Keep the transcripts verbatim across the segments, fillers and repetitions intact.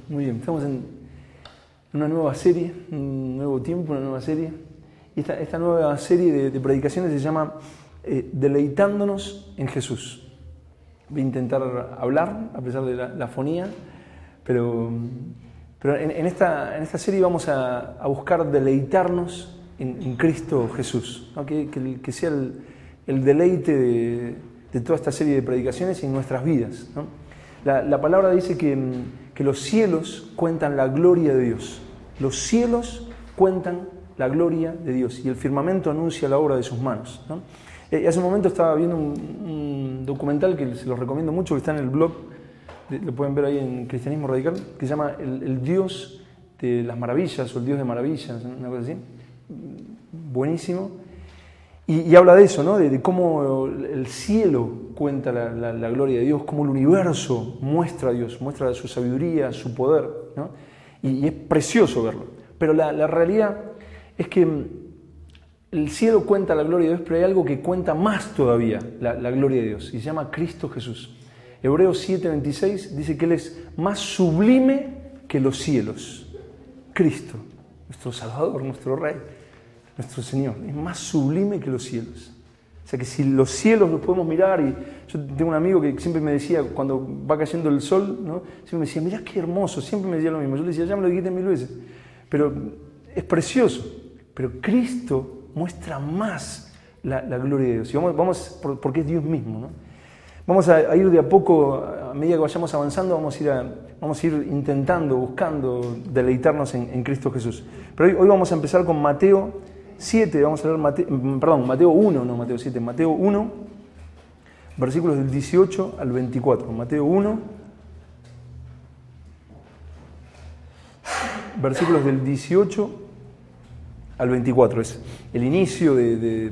Muy bien, estamos en una nueva serie, un nuevo tiempo, una nueva serie. Y esta, esta nueva serie de, de predicaciones se llama eh, Deleitándonos en Jesús. Voy a intentar hablar, a pesar de la, la fonía, pero, pero en, en, esta, en esta serie vamos a, a buscar deleitarnos en, en Cristo Jesús, ¿no? que, que, que sea el, el deleite de, de toda esta serie de predicaciones en nuestras vidas, ¿no? La, la palabra dice que, que los cielos cuentan la gloria de Dios. Los cielos cuentan la gloria de Dios y el firmamento anuncia la obra de sus manos, ¿no? Eh, hace un momento estaba viendo un, un documental que se los recomiendo mucho, que está en el blog, de, lo pueden ver ahí en Cristianismo Radical, que se llama el, el Dios de las Maravillas o el Dios de Maravillas, una cosa así. Buenísimo. Y, y habla de eso, ¿no? De, de cómo el cielo cuenta la, la, la gloria de Dios, cómo el universo muestra a Dios, muestra su sabiduría, su poder, ¿no? Y, y es precioso verlo. Pero la, la realidad es que el cielo cuenta la gloria de Dios, pero hay algo que cuenta más todavía la, la gloria de Dios, y se llama Cristo Jesús. Hebreos siete veintiséis dice que Él es más sublime que los cielos. Cristo, nuestro Salvador, nuestro Rey, nuestro Señor, es más sublime que los cielos. O sea que si los cielos los podemos mirar, y yo tengo un amigo que siempre me decía, cuando va cayendo el sol, ¿no? Siempre me decía, mirá qué hermoso, siempre me decía lo mismo. Yo le decía, ya me lo dijiste mil veces, pero es precioso. Pero Cristo muestra más la, la gloria de Dios. Y vamos, vamos por, porque es Dios mismo, ¿no? Vamos a, a ir de a poco, a medida que vayamos avanzando, vamos a ir, a, vamos a ir intentando, buscando deleitarnos en, en Cristo Jesús. Pero hoy, hoy vamos a empezar con Mateo siete, vamos a leer Mateo, perdón, Mateo uno, no Mateo siete, Mateo uno, versículos del dieciocho al veinticuatro. Mateo uno, versículos del dieciocho al veinticuatro. Es el inicio de, de,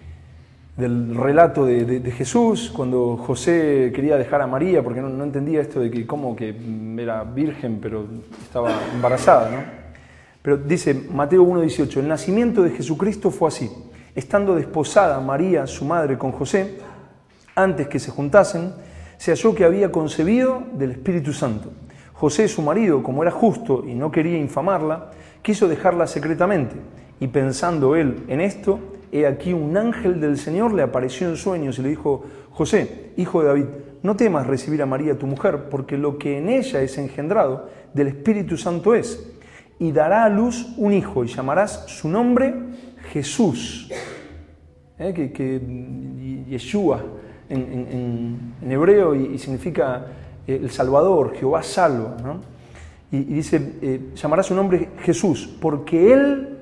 del relato de, de, de Jesús, cuando José quería dejar a María, porque no, no entendía esto de que cómo que era virgen, pero estaba embarazada, ¿no? Pero dice Mateo uno dieciocho, el nacimiento de Jesucristo fue así. Estando desposada María, su madre, con José, antes que se juntasen, se halló que había concebido del Espíritu Santo. José, su marido, como era justo y no quería infamarla, quiso dejarla secretamente. Y pensando él en esto, he aquí un ángel del Señor le apareció en sueños y le dijo, José, hijo de David, no temas recibir a María tu mujer, porque lo que en ella es engendrado del Espíritu Santo es. Y dará a luz un hijo, y llamarás su nombre Jesús, ¿eh? que, que Yeshua en, en, en hebreo y, y significa eh, el Salvador, Jehová salva, ¿no? Y, y dice, eh, llamará su nombre Jesús, porque Él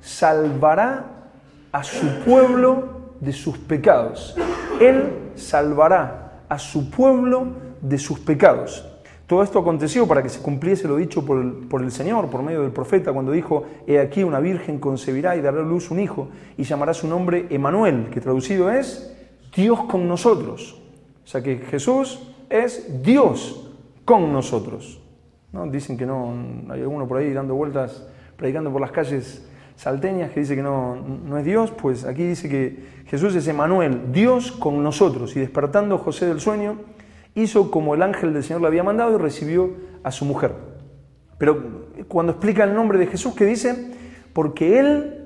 salvará a su pueblo de sus pecados. Él salvará a su pueblo de sus pecados. Todo esto aconteció para que se cumpliese lo dicho por el, por el Señor, por medio del profeta, cuando dijo, he aquí una virgen concebirá y dará a luz un hijo, y llamará su nombre Emanuel, que traducido es Dios con nosotros. O sea que Jesús es Dios con nosotros, ¿no? Dicen que no, hay alguno por ahí dando vueltas, predicando por las calles salteñas, que dice que no, no es Dios. Pues aquí dice que Jesús es Emanuel, Dios con nosotros. Y despertando José del sueño, hizo como el ángel del Señor le había mandado y recibió a su mujer. Pero cuando explica el nombre de Jesús, ¿qué dice? Porque Él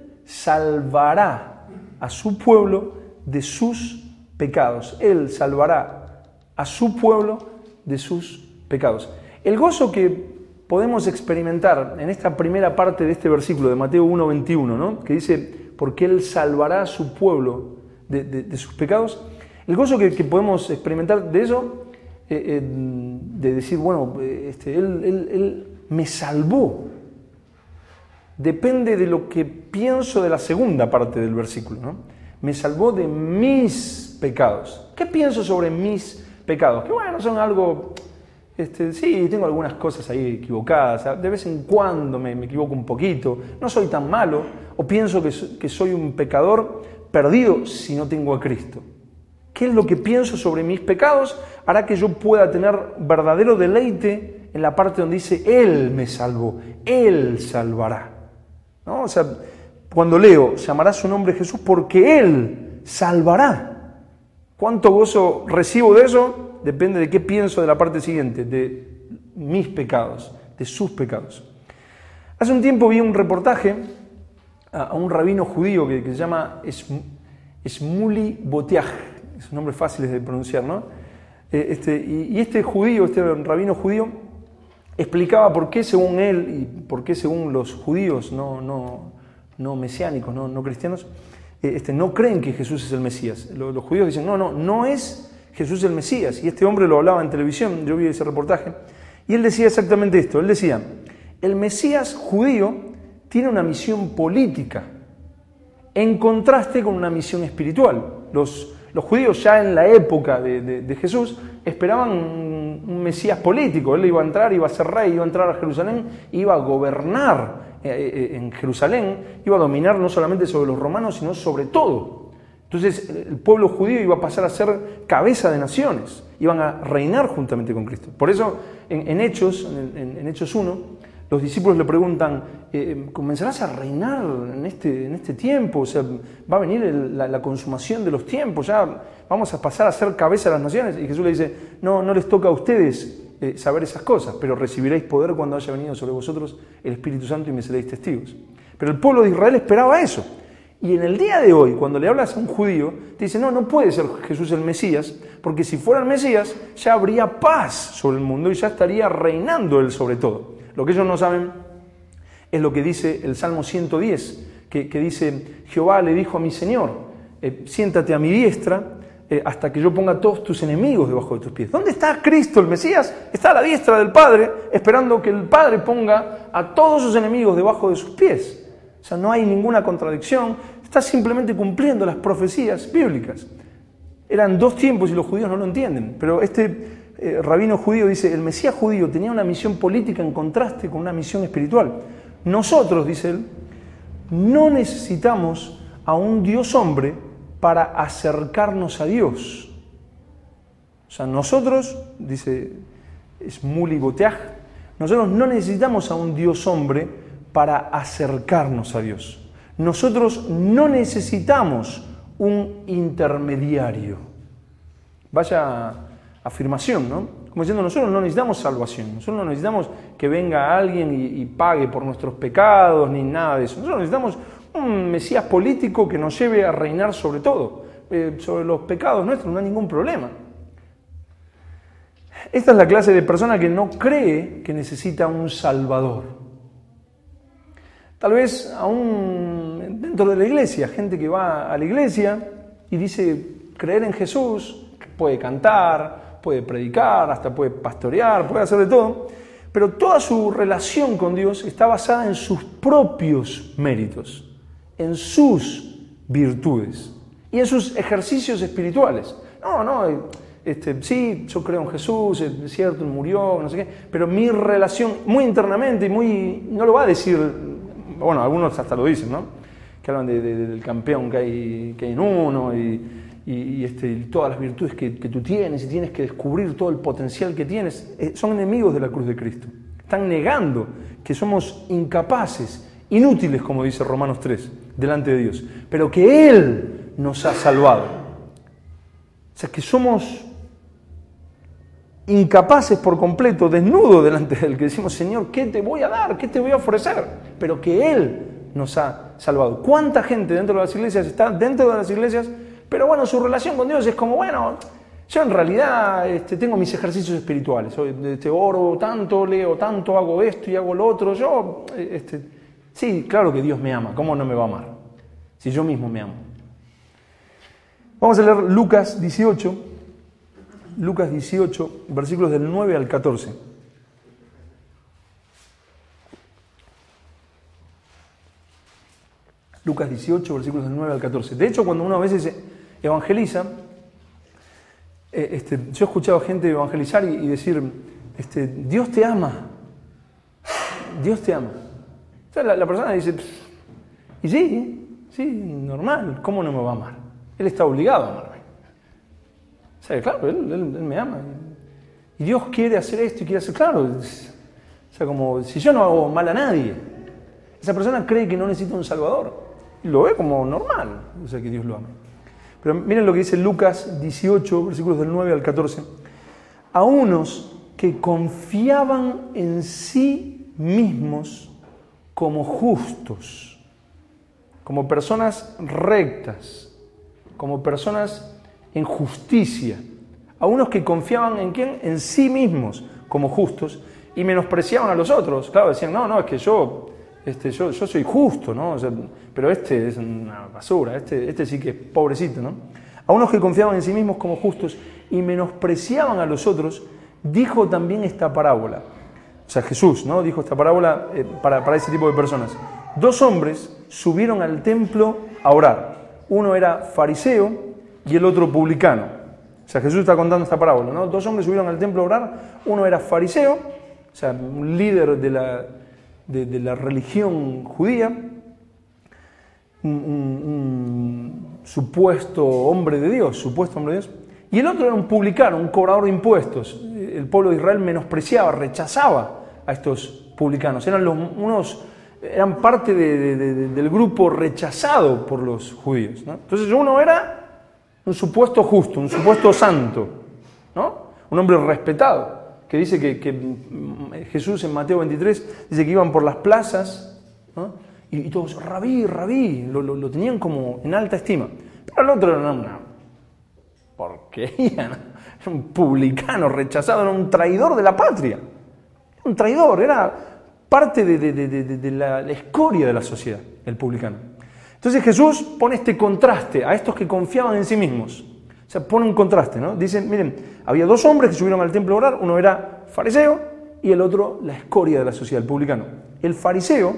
salvará a su pueblo de sus pecados. Él salvará a su pueblo de sus pecados. El gozo que podemos experimentar en esta primera parte de este versículo de Mateo uno veintiuno, ¿no? Que dice, porque Él salvará a su pueblo de, de, de sus pecados. El gozo que, que podemos experimentar de eso, Eh, eh, de decir, bueno, este, él, él, él me salvó, depende de lo que pienso de la segunda parte del versículo, ¿no? Me salvó de mis pecados. ¿Qué pienso sobre mis pecados? Que bueno, son algo, este, sí, tengo algunas cosas ahí equivocadas, de vez en cuando me, me equivoco un poquito, no soy tan malo, o pienso que, que soy un pecador perdido si no tengo a Cristo. ¿Qué es lo que pienso sobre mis pecados? Hará que yo pueda tener verdadero deleite en la parte donde dice, Él me salvó, Él salvará, ¿no? O sea, cuando leo, llamará su nombre Jesús porque Él salvará. ¿Cuánto gozo recibo de eso? Depende de qué pienso de la parte siguiente, de mis pecados, de sus pecados. Hace un tiempo vi un reportaje a, a un rabino judío que, que se llama Shmuley Boteach, es un nombre fácil de pronunciar, ¿no? Eh, este, y, y este judío, este rabino judío, explicaba por qué según él y por qué según los judíos no, no, no mesiánicos, no, no cristianos, eh, este, no creen que Jesús es el Mesías. Los, los judíos dicen, no, no, no es Jesús el Mesías. Y este hombre lo hablaba en televisión, yo vi ese reportaje, y él decía exactamente esto. Él decía, el Mesías judío tiene una misión política, en contraste con una misión espiritual. Los, los judíos ya en la época de, de, de Jesús esperaban un, un Mesías político. Él iba a entrar, iba a ser rey, iba a entrar a Jerusalén, iba a gobernar eh, en Jerusalén, iba a dominar no solamente sobre los romanos, sino sobre todo. Entonces el pueblo judío iba a pasar a ser cabeza de naciones, iban a reinar juntamente con Cristo. Por eso en, en Hechos, en, en Hechos uno, los discípulos le preguntan, eh, ¿comenzarás a reinar en este, en este tiempo? O sea, ¿va a venir el, la, la consumación de los tiempos? ¿Ya vamos a pasar a ser cabeza de las naciones? Y Jesús le dice, no, no les toca a ustedes eh, saber esas cosas, pero recibiréis poder cuando haya venido sobre vosotros el Espíritu Santo y me seréis testigos. Pero el pueblo de Israel esperaba eso. Y en el día de hoy, cuando le hablas a un judío, te dice, no, no puede ser Jesús el Mesías, porque si fuera el Mesías, ya habría paz sobre el mundo y ya estaría reinando él sobre todo. Lo que ellos no saben es lo que dice el Salmo ciento diez, que, que dice, Jehová le dijo a mi Señor, eh, siéntate a mi diestra eh, hasta que yo ponga a todos tus enemigos debajo de tus pies. ¿Dónde está Cristo, el Mesías? Está a la diestra del Padre, esperando que el Padre ponga a todos sus enemigos debajo de sus pies. O sea, no hay ninguna contradicción, está simplemente cumpliendo las profecías bíblicas. Eran dos tiempos y los judíos no lo entienden, pero este Eh, rabino judío dice, el Mesías judío tenía una misión política en contraste con una misión espiritual. Nosotros, dice él, no necesitamos a un Dios hombre para acercarnos a Dios. O sea, nosotros, dice Shmuley Boteach, nosotros no necesitamos a un Dios hombre para acercarnos a Dios. Nosotros no necesitamos un intermediario. Vaya afirmación, ¿no? Como diciendo, nosotros no necesitamos salvación, nosotros no necesitamos que venga alguien y, y pague por nuestros pecados, ni nada de eso. Nosotros necesitamos un Mesías político que nos lleve a reinar sobre todo. Eh, sobre los pecados nuestros no hay ningún problema. Esta es la clase de persona que no cree que necesita un Salvador. Tal vez aún dentro de la iglesia, gente que va a la iglesia y dice creer en Jesús, puede cantar, puede predicar, hasta puede pastorear, puede hacer de todo, pero toda su relación con Dios está basada en sus propios méritos, en sus virtudes y en sus ejercicios espirituales. No, no, este, sí, yo creo en Jesús, es cierto, Él murió, no sé qué, pero mi relación muy internamente y muy, no lo va a decir, bueno, algunos hasta lo dicen, ¿no? Que hablan de, de, del campeón que hay, que hay en uno y y, y este, todas las virtudes que, que tú tienes y tienes que descubrir todo el potencial que tienes, eh, son enemigos de la cruz de Cristo. Están negando que somos incapaces, inútiles, como dice Romanos tres, delante de Dios, pero que Él nos ha salvado. O sea, que somos incapaces por completo, desnudos delante de Él, que decimos, Señor, ¿qué te voy a dar? ¿Qué te voy a ofrecer? Pero que Él nos ha salvado. ¿Cuánta gente dentro de las iglesias está dentro de las iglesias? Pero bueno, su relación con Dios es como, bueno, yo en realidad este, tengo mis ejercicios espirituales. Este, oro tanto, leo tanto, hago esto y hago lo otro. Yo, este, sí, claro que Dios me ama. ¿Cómo no me va a amar? Si yo mismo me amo. Vamos a leer Lucas dieciocho. Lucas dieciocho, versículos del nueve al catorce. Lucas dieciocho, versículos del nueve al catorce. De hecho, cuando uno a veces evangeliza, eh, este, yo he escuchado gente evangelizar y, y decir, este, Dios te ama, Dios te ama. Entonces la, la persona dice, y sí, sí, normal, ¿cómo no me va a amar? Él está obligado a amarme. O sea, claro, él, él, él me ama. Y Dios quiere hacer esto y quiere hacer, claro, o sea, como si yo no hago mal a nadie. Esa persona cree que no necesita un Salvador. Lo ve como normal, o sea, que Dios lo ama. Pero miren lo que dice Lucas dieciocho, versículos del nueve al catorce. A unos que confiaban en sí mismos como justos, como personas rectas, como personas en justicia. A unos que confiaban en quién, en sí mismos como justos y menospreciaban a los otros. Claro, decían, no, no, es que yo, este, yo, yo soy justo, ¿no? O sea, pero este es una basura, este, este sí que es pobrecito, ¿no? A unos que confiaban en sí mismos como justos y menospreciaban a los otros, dijo también esta parábola. O sea, Jesús, ¿no? Dijo esta parábola eh, para, para ese tipo de personas. Dos hombres subieron al templo a orar. Uno era fariseo y el otro publicano. O sea, Jesús está contando esta parábola, ¿no? Dos hombres subieron al templo a orar. Uno era fariseo, o sea, un líder de la, de, de la religión judía, un, un, un supuesto hombre de Dios, supuesto hombre de Dios. Y el otro era un publicano, un cobrador de impuestos. El pueblo de Israel menospreciaba, rechazaba a estos publicanos. Eran los, unos, eran parte de, de, de, del grupo rechazado por los judíos, ¿no? Entonces uno era un supuesto justo, un supuesto santo, ¿no? Un hombre respetado, que dice que, que Jesús en Mateo veintitrés dice que iban por las plazas, ¿no? y, y todos, rabí, rabí, lo, lo, lo tenían como en alta estima. Pero el otro era una porquería, ¿no? Era un publicano rechazado, era un traidor de la patria, era un traidor, era parte de, de, de, de, de la, la escoria de la sociedad, el publicano. Entonces Jesús pone este contraste a estos que confiaban en sí mismos. O sea, pone un contraste, ¿no? Dicen, miren, había dos hombres que subieron al templo a orar, uno era fariseo y el otro la escoria de la sociedad, el publicano. El fariseo,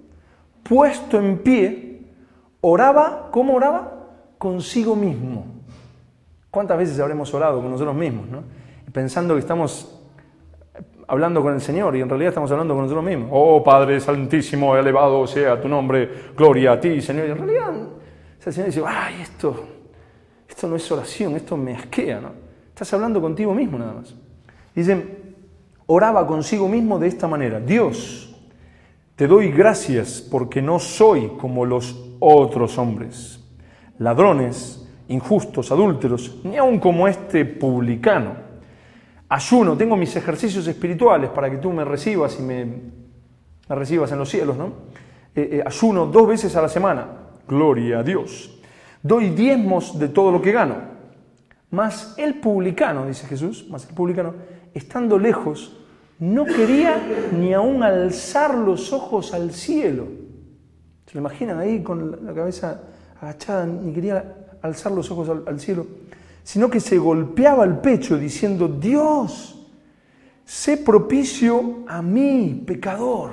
puesto en pie, oraba, ¿cómo oraba? Consigo mismo. ¿Cuántas veces habremos orado con nosotros mismos, ¿no? Pensando que estamos hablando con el Señor y en realidad estamos hablando con nosotros mismos. Oh Padre Santísimo, elevado sea tu nombre, gloria a ti, Señor. Y en realidad el Señor dice, ay, esto, esto no es oración, esto me asquea, ¿no? Estás hablando contigo mismo nada más. Dicen, oraba consigo mismo de esta manera: Dios, te doy gracias porque no soy como los otros hombres, ladrones, injustos, adúlteros, ni aun como este publicano. Ayuno, tengo mis ejercicios espirituales para que tú me recibas y me, me recibas en los cielos, ¿no? Eh, eh, ayuno dos veces a la semana, gloria a Dios. Doy diezmos de todo lo que gano. Mas el publicano, dice Jesús, mas el publicano, estando lejos, no quería ni aún alzar los ojos al cielo. ¿Se lo imaginan ahí con la cabeza agachada? Ni quería alzar los ojos al, al cielo, sino que se golpeaba el pecho diciendo, Dios, sé propicio a mí, pecador.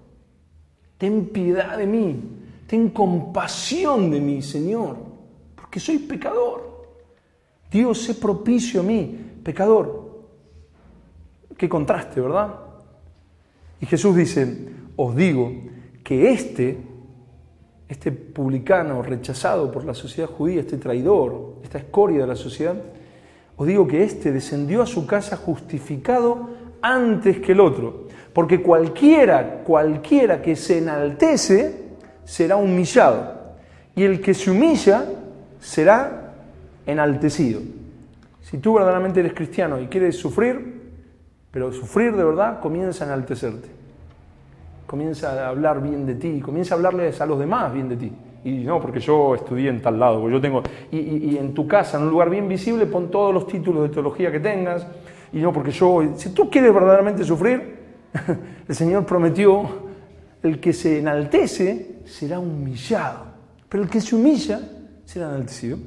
Ten piedad de mí, ten compasión de mí, Señor, porque soy pecador. Dios, sé propicio a mí, pecador. Qué contraste, ¿verdad? Y Jesús dice, os digo que este, este publicano rechazado por la sociedad judía, este traidor, esta escoria de la sociedad, os digo que este descendió a su casa justificado antes que el otro, porque cualquiera, cualquiera que se enaltece será humillado, y el que se humilla será enaltecido. Si tú verdaderamente eres cristiano y quieres sufrir, pero sufrir de verdad, comienza a enaltecerte. Comienza a hablar bien de ti, comienza a hablarles a los demás bien de ti. Y no, porque yo estudié en tal lado, porque yo tengo... Y, y, y en tu casa, en un lugar bien visible, pon todos los títulos de teología que tengas. Y no, porque yo... Si tú quieres verdaderamente sufrir, el Señor prometió, el que se enaltece será humillado, pero el que se humilla será enaltecido.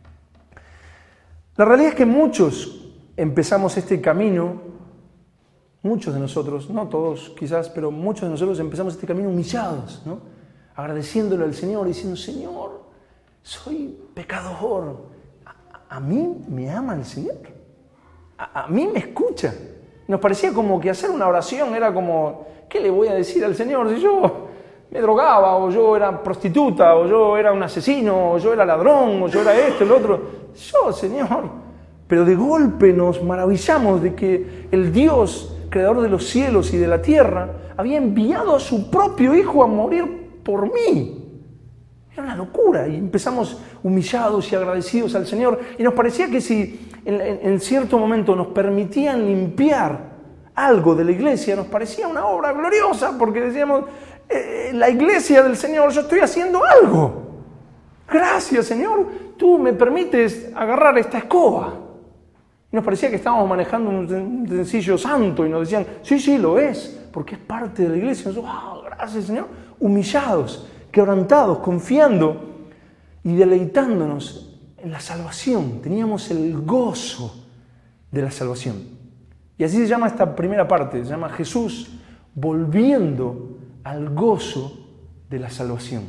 La realidad es que muchos empezamos este camino, muchos de nosotros, no todos quizás, pero muchos de nosotros empezamos este camino humillados, ¿no? Agradeciéndole al Señor, diciendo, Señor, soy pecador. ¿A, a mí me ama el Señor? ¿A, a mí me escucha? Nos parecía como que hacer una oración era como, ¿qué le voy a decir al Señor si yo me drogaba, o yo era prostituta, o yo era un asesino, o yo era ladrón, o yo era esto, el otro? Yo, Señor. Pero de golpe nos maravillamos de que el Dios, creador de los cielos y de la tierra, había enviado a su propio Hijo a morir por mí. Era una locura. Y empezamos humillados y agradecidos al Señor. Y nos parecía que si en, en, en cierto momento nos permitían limpiar algo de la iglesia nos parecía una obra gloriosa, porque decíamos, eh, la iglesia del Señor, yo estoy haciendo algo. Gracias, Señor, tú me permites agarrar esta escoba. Y nos parecía que estábamos manejando un sencillo santo y nos decían, sí, sí, lo es, porque es parte de la iglesia. Nosotros, oh, gracias, Señor, humillados, quebrantados, confiando y deleitándonos en la salvación. Teníamos el gozo de la salvación. Y así se llama esta primera parte, se llama Jesús volviendo al gozo de la salvación.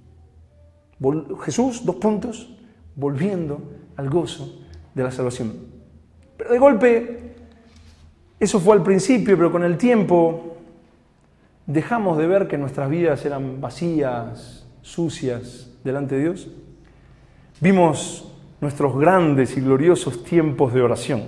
Vol- Jesús, dos puntos, volviendo al gozo de la salvación. Pero de golpe, eso fue al principio, pero con el tiempo dejamos de ver que nuestras vidas eran vacías, sucias delante de Dios. Vimos nuestros grandes y gloriosos tiempos de oración.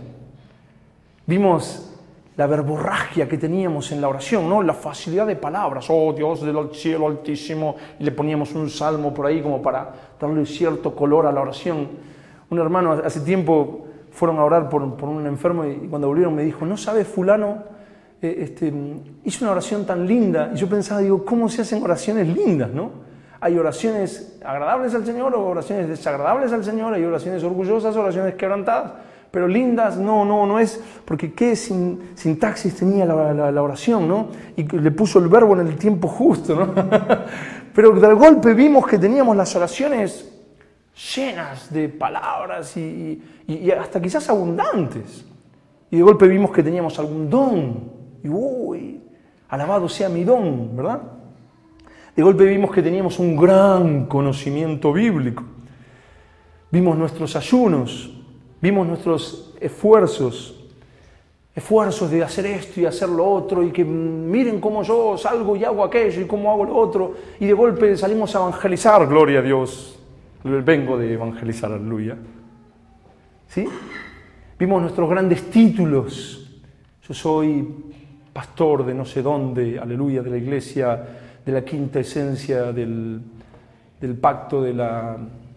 Vimos la verborragia que teníamos en la oración, ¿no? La facilidad de palabras. Oh, Dios del cielo altísimo. Y le poníamos un salmo por ahí como para darle cierto color a la oración. Un hermano hace tiempo fueron a orar por, por un enfermo y cuando volvieron me dijo, ¿no sabes, fulano? Eh, este, hizo una oración tan linda. Y yo pensaba, digo, ¿cómo se hacen oraciones lindas, no? Hay oraciones agradables al Señor o oraciones desagradables al Señor, hay oraciones orgullosas, oraciones quebrantadas, pero lindas, no, no, no es, porque qué sin, sintaxis tenía la, la, la oración, ¿no? Y le puso el verbo en el tiempo justo, ¿no? Pero de golpe vimos que teníamos las oraciones llenas de palabras y, y, y hasta quizás abundantes. Y de golpe vimos que teníamos algún don. Y uy, alabado sea mi don, ¿verdad? De golpe vimos que teníamos un gran conocimiento bíblico. Vimos nuestros ayunos, vimos nuestros esfuerzos, esfuerzos de hacer esto y hacer lo otro, y que miren cómo yo salgo y hago aquello y cómo hago lo otro, y de golpe salimos a evangelizar, gloria a Dios. Vengo de evangelizar, aleluya. ¿Sí? Vimos nuestros grandes títulos. Yo soy pastor de no sé dónde, aleluya, de la iglesia, de la quinta esencia del, del pacto de la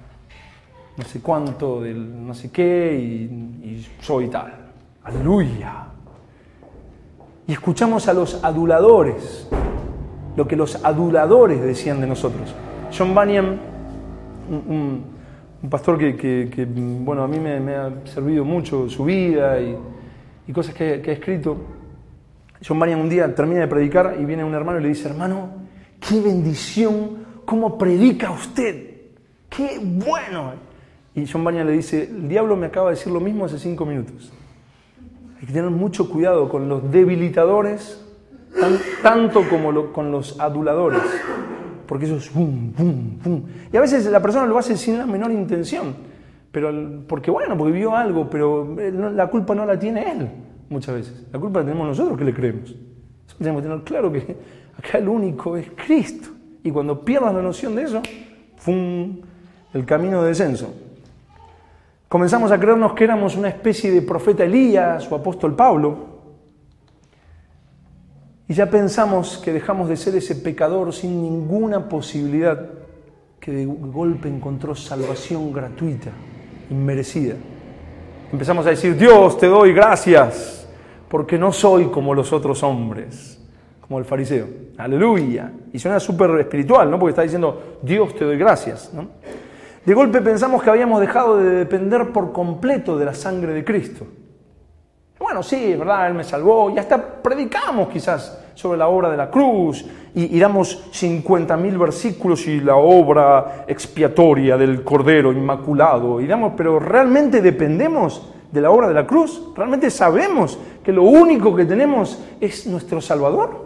no sé cuánto, del no sé qué, y, y soy tal. Aleluya. Y escuchamos a los aduladores, lo que los aduladores decían de nosotros. John Bunyan, Un, un, un pastor que, que, que, bueno, a mí me, me ha servido mucho su vida y, y cosas que, que ha escrito. John Bunyan un día termina de predicar y viene un hermano y le dice, hermano, qué bendición, cómo predica usted, qué bueno. Y John Bunyan le dice, el diablo me acaba de decir lo mismo hace cinco minutos. Hay que tener mucho cuidado con los debilitadores, tan, tanto como lo, con los aduladores. Porque eso es bum, bum, bum. Y a veces la persona lo hace sin la menor intención. Pero porque bueno, porque vio algo, pero la culpa no la tiene él, muchas veces. La culpa la tenemos nosotros que le creemos. Tenemos que tener claro que acá el único es Cristo. Y cuando pierdas la noción de eso, ¡fum!, el camino de descenso. Comenzamos a creernos que éramos una especie de profeta Elías o apóstol Pablo. Y ya pensamos que dejamos de ser ese pecador sin ninguna posibilidad, que de golpe encontró salvación gratuita, inmerecida. Empezamos a decir, Dios, te doy gracias, porque no soy como los otros hombres, como el fariseo. Aleluya. Y suena súper espiritual, ¿no? Porque está diciendo, Dios, te doy gracias, ¿no? De golpe pensamos que habíamos dejado de depender por completo de la sangre de Cristo. Bueno, sí, es verdad, Él me salvó, y hasta predicamos quizás sobre la obra de la cruz, y, y damos cincuenta mil versículos y la obra expiatoria del Cordero Inmaculado, y damos, pero ¿realmente dependemos de la obra de la cruz? ¿Realmente sabemos que lo único que tenemos es nuestro Salvador?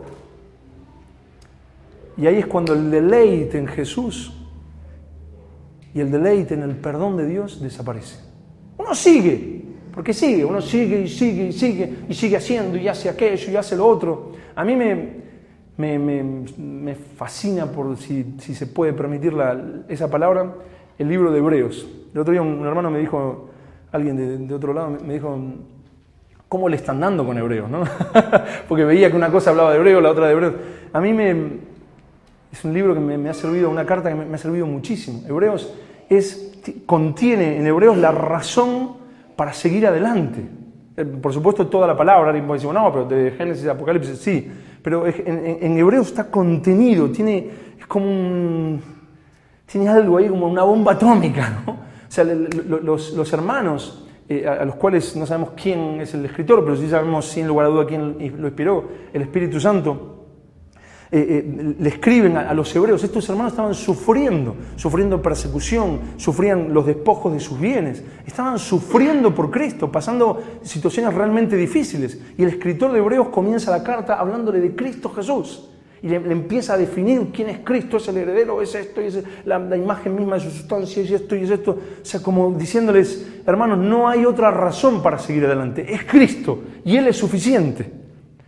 Y ahí es cuando el deleite en Jesús y el deleite en el perdón de Dios desaparece. Uno sigue, porque sigue, uno sigue y sigue y sigue y sigue haciendo y hace aquello y hace lo otro. A mí me, me, me, me fascina, por si, si se puede permitir la, esa palabra, el libro de Hebreos. El otro día un hermano me dijo, alguien de, de otro lado me dijo, ¿cómo le están dando con Hebreos, ¿no? Porque veía que una cosa hablaba de Hebreos, la otra de Hebreos. A mí me, es un libro que me, me ha servido, una carta que me, me ha servido muchísimo. Hebreos es, contiene en Hebreos la razón para seguir adelante. Eh, por supuesto, toda la palabra, alguien puede decir, no, pero de Génesis a Apocalipsis, sí, pero en, en, en hebreo está contenido, tiene, es como un, tiene algo ahí como una bomba atómica, ¿no? O sea, los, los hermanos, eh, a los cuales no sabemos quién es el escritor, pero sí sabemos sin lugar a duda quién lo inspiró, el Espíritu Santo, Eh, eh, le escriben a, a los hebreos. Estos hermanos estaban sufriendo, sufriendo persecución, sufrían los despojos de sus bienes, estaban sufriendo por Cristo, pasando situaciones realmente difíciles. Y el escritor de Hebreos comienza la carta hablándole de Cristo Jesús. Y le, le empieza a definir quién es Cristo, es el heredero, es esto, y es la, la imagen misma de su sustancia, y esto, y es esto. O sea, como diciéndoles, hermanos, no hay otra razón para seguir adelante, es Cristo, y Él es suficiente.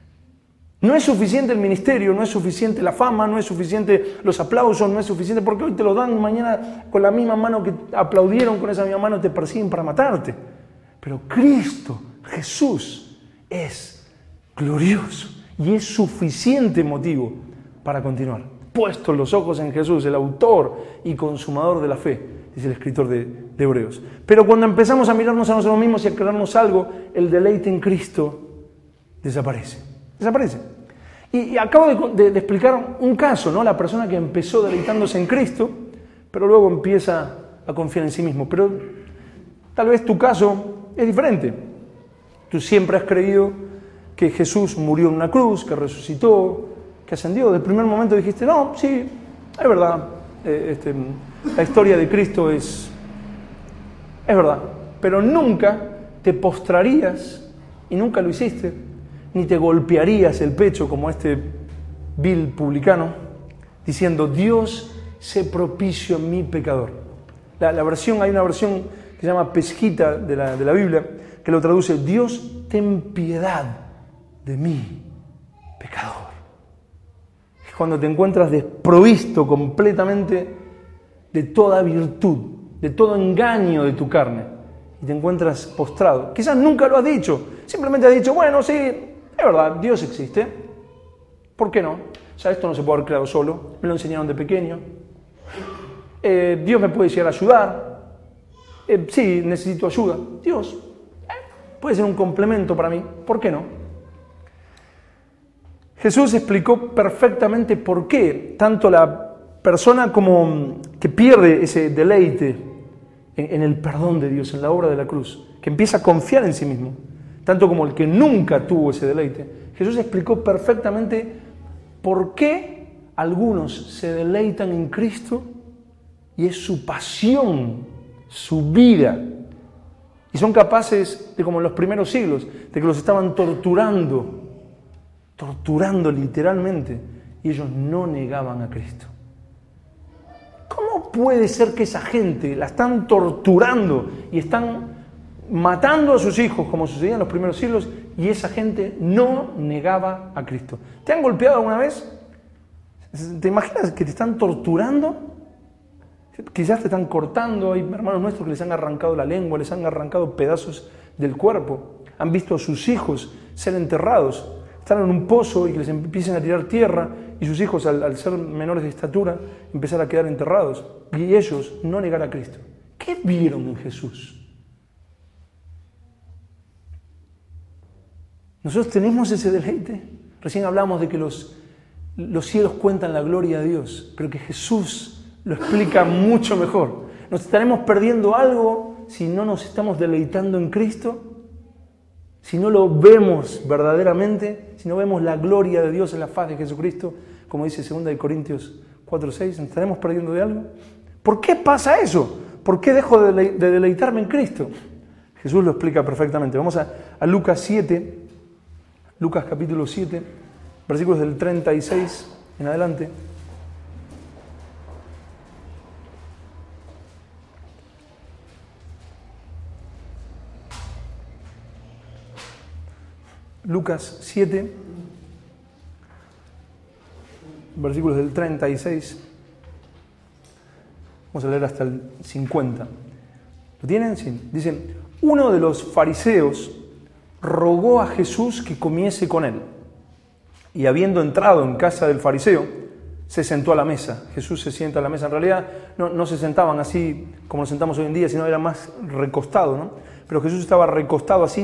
No es suficiente el ministerio, no es suficiente la fama, no es suficiente los aplausos, no es suficiente porque hoy te lo dan, mañana con la misma mano que aplaudieron, con esa misma mano te persiguen para matarte. Pero Cristo, Jesús, es glorioso y es suficiente motivo para continuar. Puestos los ojos en Jesús, el autor y consumador de la fe, dice el escritor de, de Hebreos. Pero cuando empezamos a mirarnos a nosotros mismos y a creernos algo, el deleite en Cristo desaparece. Desaparece. Y, y acabo de, de, de explicar un caso, ¿no? La persona que empezó deleitándose en Cristo, pero luego empieza a confiar en sí mismo. Pero tal vez tu caso es diferente. Tú siempre has creído que Jesús murió en una cruz, que resucitó, que ascendió. Desde el primer momento dijiste, no, sí, es verdad. Eh, este, la historia de Cristo es, es verdad. Pero nunca te postrarías, y nunca lo hiciste, ni te golpearías el pecho como este vil publicano, diciendo, Dios, sé propicio a mi pecador. La, la versión, hay una versión que se llama Pesquita de la, de la Biblia, que lo traduce, Dios, ten piedad de mí, pecador. Es cuando te encuentras desprovisto completamente de toda virtud, de todo engaño de tu carne, y te encuentras postrado. Quizás nunca lo has dicho, simplemente has dicho, bueno, sí, es verdad, Dios existe. ¿Por qué no? O sea, esto no se puede haber creado solo. Me lo enseñaron de pequeño. Eh, Dios me puede llegar a ayudar. Eh, sí, necesito ayuda. Dios eh, puede ser un complemento para mí. ¿Por qué no? Jesús explicó perfectamente por qué tanto la persona como que pierde ese deleite en, en el perdón de Dios, en la obra de la cruz, que empieza a confiar en sí mismo, tanto como el que nunca tuvo ese deleite. Jesús explicó perfectamente por qué algunos se deleitan en Cristo y es su pasión, su vida. Y son capaces de, como en los primeros siglos, de que los estaban torturando, torturando literalmente, y ellos no negaban a Cristo. ¿Cómo puede ser que esa gente la están torturando y están matando a sus hijos, como sucedía en los primeros siglos, y esa gente no negaba a Cristo? ¿Te han golpeado alguna vez? ¿Te imaginas que te están torturando? Quizás te están cortando. Hay hermanos nuestros que les han arrancado la lengua, les han arrancado pedazos del cuerpo. Han visto a sus hijos ser enterrados. Están en un pozo y que les empiecen a tirar tierra, y sus hijos, al, al ser menores de estatura, empezar a quedar enterrados. Y ellos no negar a Cristo. ¿Qué vieron en Jesús? Nosotros tenemos ese deleite. Recién hablamos de que los, los cielos cuentan la gloria de Dios, pero que Jesús lo explica mucho mejor. ¿Nos estaremos perdiendo algo si no nos estamos deleitando en Cristo? Si no lo vemos verdaderamente, si no vemos la gloria de Dios en la faz de Jesucristo, como dice segunda de Corintios cuatro seis, ¿nos estaremos perdiendo de algo? ¿Por qué pasa eso? ¿Por qué dejo de deleitarme en Cristo? Jesús lo explica perfectamente. Vamos a, a Lucas siete. Lucas capítulo siete, versículos del treinta y seis en adelante. Lucas siete, versículos del treinta y seis. Vamos a leer hasta el cincuenta. ¿Lo tienen? Sí. Dice, uno de los fariseos rogó a Jesús que comiese con él. Y habiendo entrado en casa del fariseo, se sentó a la mesa. Jesús se sienta a la mesa. En realidad no, no se sentaban así como nos sentamos hoy en día, sino era más recostado, ¿no? Pero Jesús estaba recostado así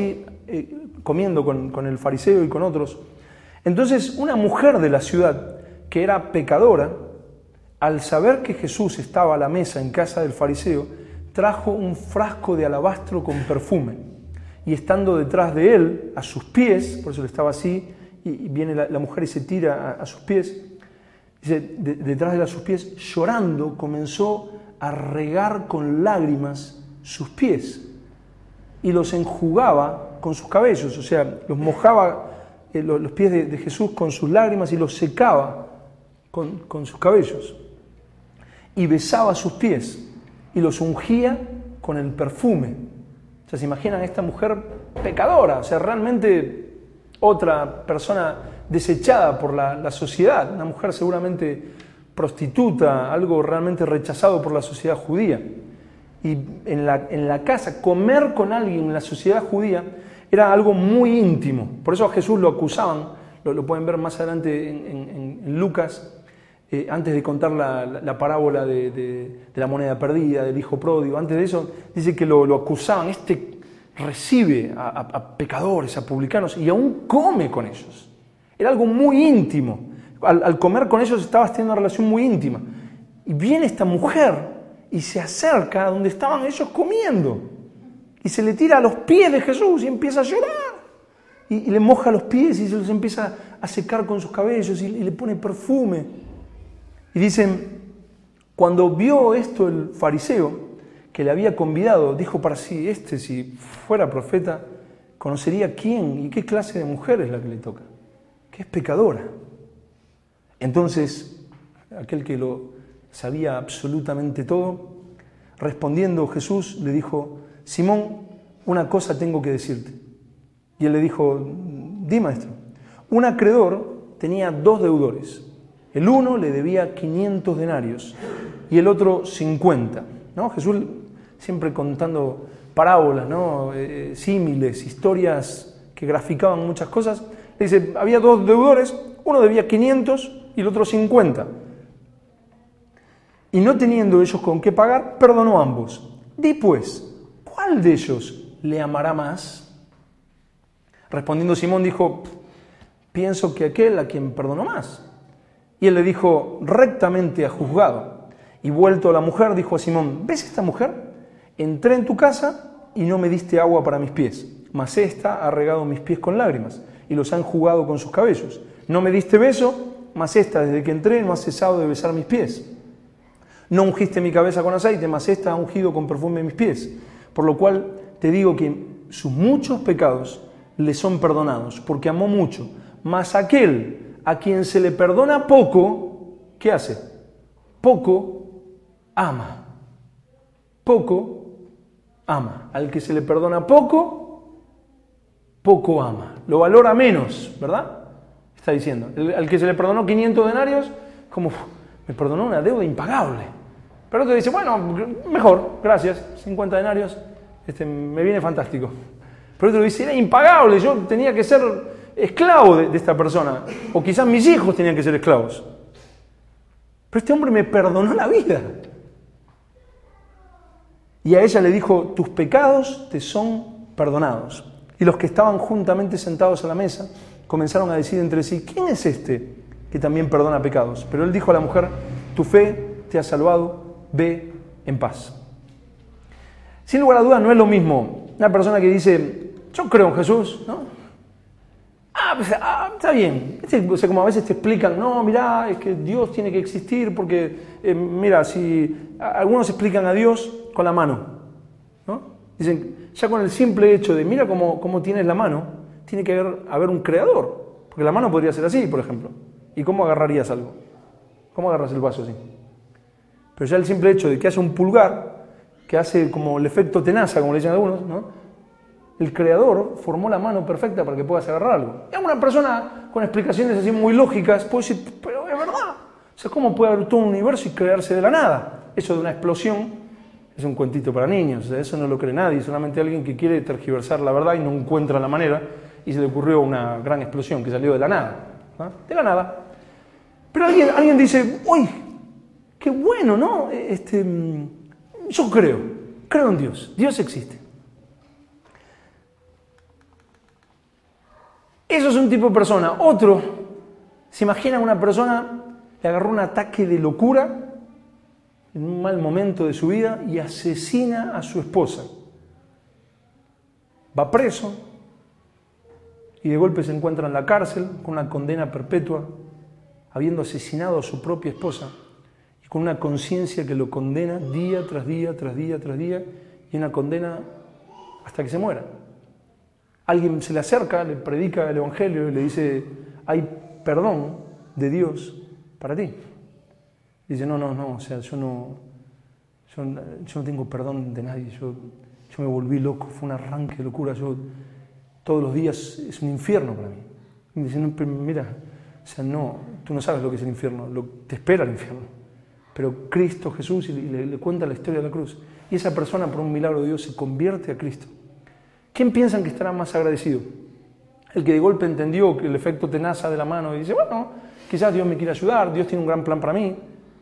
eh, comiendo con, con el fariseo y con otros. Entonces una mujer de la ciudad que era pecadora, al saber que Jesús estaba a la mesa en casa del fariseo, trajo un frasco de alabastro con perfume. Y estando detrás de él, a sus pies, por eso él estaba así, y viene la, la mujer y se tira a, a sus pies, dice, de, detrás de él a sus pies, llorando, comenzó a regar con lágrimas sus pies y los enjugaba con sus cabellos, o sea, los mojaba eh, los, los pies de, de Jesús con sus lágrimas y los secaba con, con sus cabellos. Y besaba sus pies y los ungía con el perfume. O sea, se imaginan a esta mujer pecadora, o sea, realmente otra persona desechada por la, la sociedad, una mujer seguramente prostituta, algo realmente rechazado por la sociedad judía. Y en la, en la casa, comer con alguien en la sociedad judía era algo muy íntimo. Por eso a Jesús lo acusaban, lo, lo pueden ver más adelante en, en, en Lucas, eh, antes de contar la, la, la parábola de, de, de la moneda perdida, del hijo pródigo. Antes de eso dice que lo, lo acusaban, este recibe a, a, a pecadores, a publicanos y aún come con ellos. Era algo muy íntimo. Al, al comer con ellos estabas teniendo una relación muy íntima. Y viene esta mujer y se acerca a donde estaban ellos comiendo. Y se le tira a los pies de Jesús y empieza a llorar. Y, y le moja los pies y se los empieza a secar con sus cabellos y, y le pone perfume. Y dicen, cuando vio esto el fariseo que le había convidado, dijo para sí, este si fuera profeta, conocería quién y qué clase de mujer es la que le toca, que es pecadora. Entonces, aquel que lo sabía absolutamente todo, respondiendo Jesús le dijo, Simón, una cosa tengo que decirte. Y él le dijo, di maestro. Un acreedor tenía dos deudores. El uno le debía quinientos denarios y el otro cincuenta. ¿No? Jesús siempre contando parábolas, ¿no? eh, símiles, historias que graficaban muchas cosas. Le dice, había dos deudores, uno debía quinientos y el otro cincuenta. Y no teniendo ellos con qué pagar, perdonó a ambos. Di pues, ¿cuál de ellos le amará más? Respondiendo Simón dijo, pienso que aquel a quien perdonó más. Y él le dijo, rectamente has juzgado. Y vuelto a la mujer, dijo a Simón, ¿ves esta mujer? Entré en tu casa y no me diste agua para mis pies, mas ésta ha regado mis pies con lágrimas y los ha enjugado con sus cabellos. No me diste beso, mas ésta desde que entré no ha cesado de besar mis pies. No ungiste mi cabeza con aceite, mas ésta ha ungido con perfume mis pies. Por lo cual te digo que sus muchos pecados le son perdonados, porque amó mucho. Mas aquel a quien se le perdona poco, ¿qué hace? Poco ama. Poco ama. Al que se le perdona poco, poco ama. Lo valora menos, ¿verdad? Está diciendo. El, al que se le perdonó quinientos denarios, como me perdonó una deuda impagable. Pero otro dice, bueno, mejor, gracias, cincuenta denarios, este, me viene fantástico. Pero otro dice, era impagable, yo tenía que ser esclavo de, de esta persona, o quizás mis hijos tenían que ser esclavos. Pero este hombre me perdonó la vida. Y a ella le dijo, tus pecados te son perdonados. Y los que estaban juntamente sentados a la mesa comenzaron a decir entre sí, ¿quién es este que también perdona pecados? Pero él dijo a la mujer, tu fe te ha salvado, ve en paz. Sin lugar a dudas no es lo mismo una persona que dice, yo creo en Jesús, ¿no? Ah, pues, ah, está bien. O sea, como a veces te explican, no, mirá, es que Dios tiene que existir porque, eh, mira, si algunos explican a Dios con la mano, ¿no? Dicen, ya con el simple hecho de, mira cómo, cómo tienes la mano, tiene que haber, haber un creador, porque la mano podría ser así, por ejemplo. ¿Y cómo agarrarías algo? ¿Cómo agarras el vaso así? Pero ya el simple hecho de que haya un pulgar, que hace como el efecto tenaza, como le dicen algunos, ¿no? El creador formó la mano perfecta para que puedas agarrar algo. Y alguna persona con explicaciones así muy lógicas puede decir, pero es verdad. O sea, ¿cómo puede haber todo un universo y crearse de la nada? Eso de una explosión es un cuentito para niños. O sea, eso no lo cree nadie, solamente alguien que quiere tergiversar la verdad y no encuentra la manera y se le ocurrió una gran explosión que salió de la nada. ¿No? De la nada. Pero alguien, alguien dice, uy, qué bueno, ¿no? Este, yo creo, creo en Dios, Dios existe. Eso es un tipo de persona. Otro, ¿se imagina una persona le agarró un ataque de locura en un mal momento de su vida y asesina a su esposa? Va preso y de golpe se encuentra en la cárcel con una condena perpetua, habiendo asesinado a su propia esposa y con una conciencia que lo condena día tras día, tras día, tras día, y una condena hasta que se muera. Alguien se le acerca, le predica el Evangelio y le dice, hay perdón de Dios para ti. Dice, no, no, no, o sea, yo no, yo, yo no tengo perdón de nadie, yo, yo me volví loco, fue un arranque de locura, yo todos los días es un infierno para mí. Y me dice, no, pero mira, o sea, no, tú no sabes lo que es el infierno, lo, te espera el infierno. Pero Cristo Jesús, y le, le cuenta la historia de la cruz, y esa persona por un milagro de Dios se convierte a Cristo. ¿Quién piensan que estará más agradecido? El que de golpe entendió que el efecto tenaza de la mano y dice, bueno, quizás Dios me quiere ayudar, Dios tiene un gran plan para mí.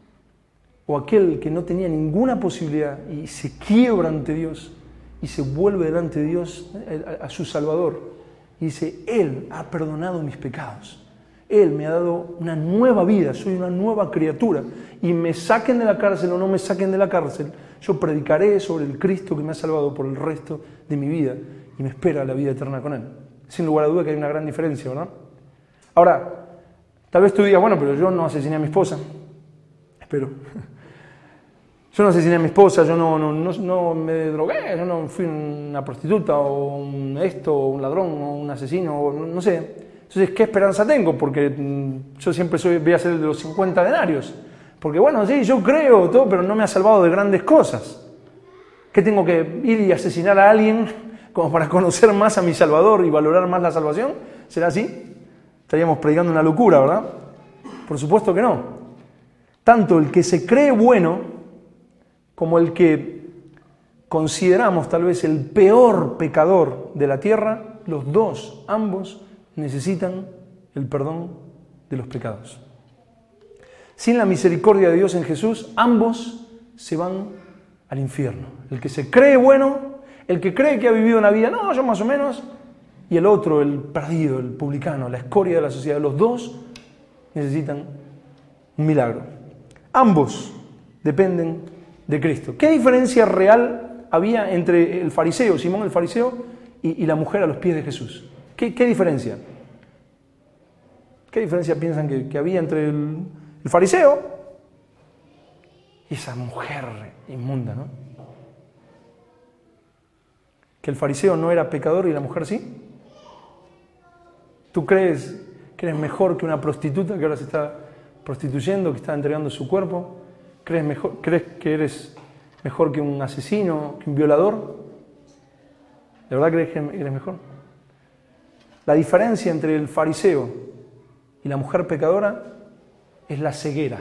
O aquel que no tenía ninguna posibilidad y se quiebra ante Dios y se vuelve delante de Dios, a, a su Salvador, y dice, Él ha perdonado mis pecados. Él me ha dado una nueva vida, soy una nueva criatura. Y me saquen de la cárcel o no me saquen de la cárcel, yo predicaré sobre el Cristo que me ha salvado por el resto de mi vida y me espera la vida eterna con Él. Sin lugar a duda que hay una gran diferencia, ¿verdad? Ahora, tal vez tú digas, bueno, pero yo no asesiné a mi esposa. Espero. Yo no asesiné a mi esposa, yo no, no, no, no me drogué, yo no fui una prostituta o un esto, o un ladrón o un asesino, o no, no sé. Entonces, ¿qué esperanza tengo? Porque mmm, yo siempre soy, voy a ser el de los cincuenta denarios. Porque bueno, sí, yo creo todo, pero no me ha salvado de grandes cosas. ¿Qué tengo que ir y asesinar a alguien como para conocer más a mi Salvador y valorar más la salvación? ¿Será así? Estaríamos predicando una locura, ¿verdad? Por supuesto que no. Tanto el que se cree bueno como el que consideramos tal vez el peor pecador de la tierra, los dos, ambos, necesitan el perdón de los pecados. Sin la misericordia de Dios en Jesús, ambos se van al infierno. El que se cree bueno, el que cree que ha vivido una vida, no, yo más o menos, y el otro, el perdido, el publicano, la escoria de la sociedad. Los dos necesitan un milagro. Ambos dependen de Cristo. ¿Qué diferencia real había entre el fariseo, Simón el fariseo, y, y la mujer a los pies de Jesús? ¿Qué, qué diferencia? ¿Qué diferencia piensan que, que había entre el, el fariseo y esa mujer inmunda, ¿no? ¿Que el fariseo no era pecador y la mujer sí? ¿Tú crees que eres mejor que una prostituta que ahora se está prostituyendo, que está entregando su cuerpo? ¿Crees, mejor, ¿Crees que eres mejor que un asesino, que un violador? ¿De verdad crees que eres mejor? La diferencia entre el fariseo y la mujer pecadora es la ceguera.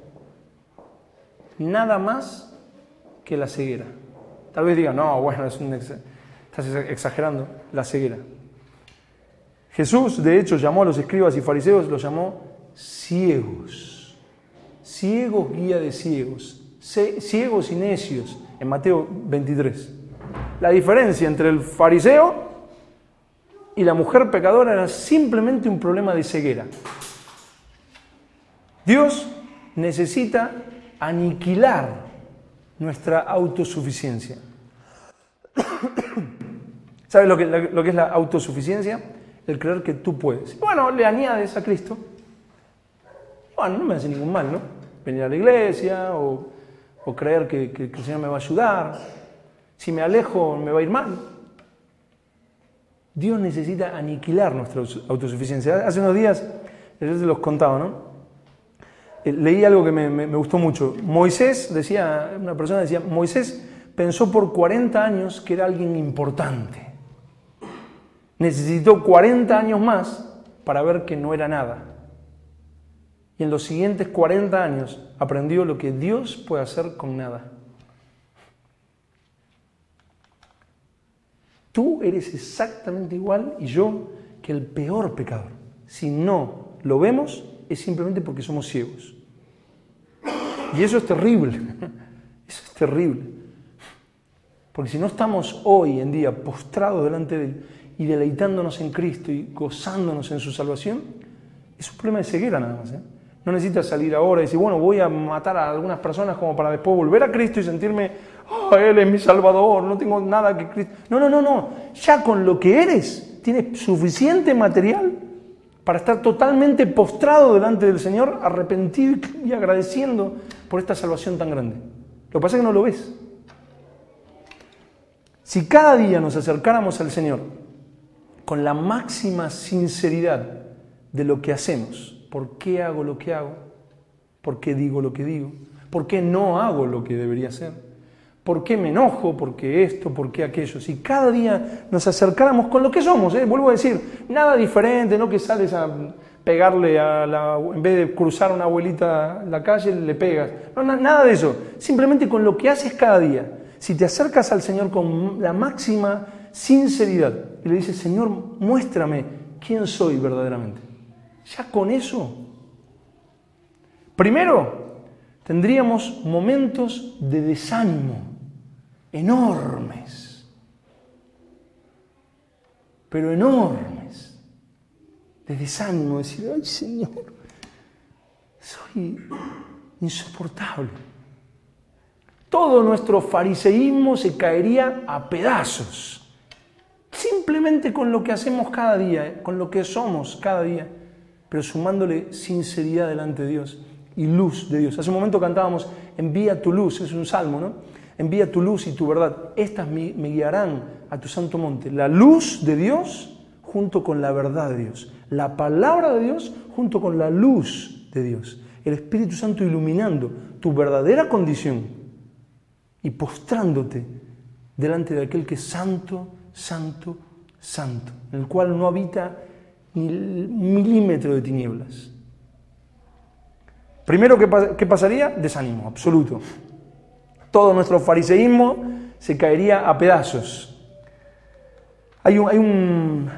Nada más que la ceguera. Tal vez digan, no, bueno, es un ex... estás exagerando, la ceguera. Jesús, de hecho, llamó a los escribas y fariseos, los llamó ciegos. Ciegos, guía de ciegos. Ciegos y necios, en Mateo veintitrés. La diferencia entre el fariseo y la mujer pecadora era simplemente un problema de ceguera. Dios necesita aniquilar nuestra autosuficiencia. ¿Sabes lo que, lo que es la autosuficiencia? El creer que tú puedes. Bueno, le añades a Cristo. Bueno, no me hace ningún mal, ¿no? Venir a la iglesia o, o creer que, que, que el Señor me va a ayudar. Si me alejo, me va a ir mal. Dios necesita aniquilar nuestra autosuficiencia. Hace unos días, yo te los contaba, ¿no? Leí algo que me, me, me gustó mucho. Moisés, decía, una persona decía, Moisés pensó por cuarenta años que era alguien importante. Necesitó cuarenta años más para ver que no era nada. Y en los siguientes cuarenta años aprendió lo que Dios puede hacer con nada. Tú eres exactamente igual y yo que el peor pecador. Si no lo vemos, es simplemente porque somos ciegos. Y eso es terrible. Eso es terrible. Porque si no estamos hoy en día postrados delante de Él y deleitándonos en Cristo y gozándonos en su salvación, es un problema de ceguera nada más, ¿eh? No necesitas salir ahora y decir, bueno, voy a matar a algunas personas como para después volver a Cristo y sentirme, oh, Él es mi Salvador, no tengo nada que Cristo... No, no, no, no. Ya con lo que eres, tienes suficiente material para estar totalmente postrado delante del Señor, arrepentido y agradeciendo por esta salvación tan grande. Lo que pasa es que no lo ves. Si cada día nos acercáramos al Señor con la máxima sinceridad de lo que hacemos, ¿por qué hago lo que hago? ¿Por qué digo lo que digo? ¿Por qué no hago lo que debería hacer? ¿Por qué me enojo? ¿Por qué esto? ¿Por qué aquello? Si cada día nos acercáramos con lo que somos, ¿eh? Vuelvo a decir, nada diferente, no que sales a pegarle a la... En vez de cruzar a una abuelita la calle, le pegas. No, na, nada de eso. Simplemente con lo que haces cada día. Si te acercas al Señor con la máxima sinceridad y le dices, Señor, muéstrame quién soy verdaderamente. Ya con eso, primero, tendríamos momentos de desánimo enormes, pero enormes, de desánimo, decir, ay Señor, soy insoportable. Todo nuestro fariseísmo se caería a pedazos, simplemente con lo que hacemos cada día, con lo que somos cada día, pero sumándole sinceridad delante de Dios y luz de Dios. Hace un momento cantábamos, envía tu luz, es un salmo, ¿no? Envía tu luz y tu verdad, estas me, me guiarán a tu santo monte. La luz de Dios junto con la verdad de Dios, la palabra de Dios junto con la luz de Dios, el Espíritu Santo iluminando tu verdadera condición y postrándote delante de aquel que es santo, santo, santo, en el cual no habita ni un milímetro de tinieblas. Primero, ¿qué, ¿qué pasaría? Desánimo, absoluto. Todo nuestro fariseísmo se caería a pedazos. Hay un, hay un,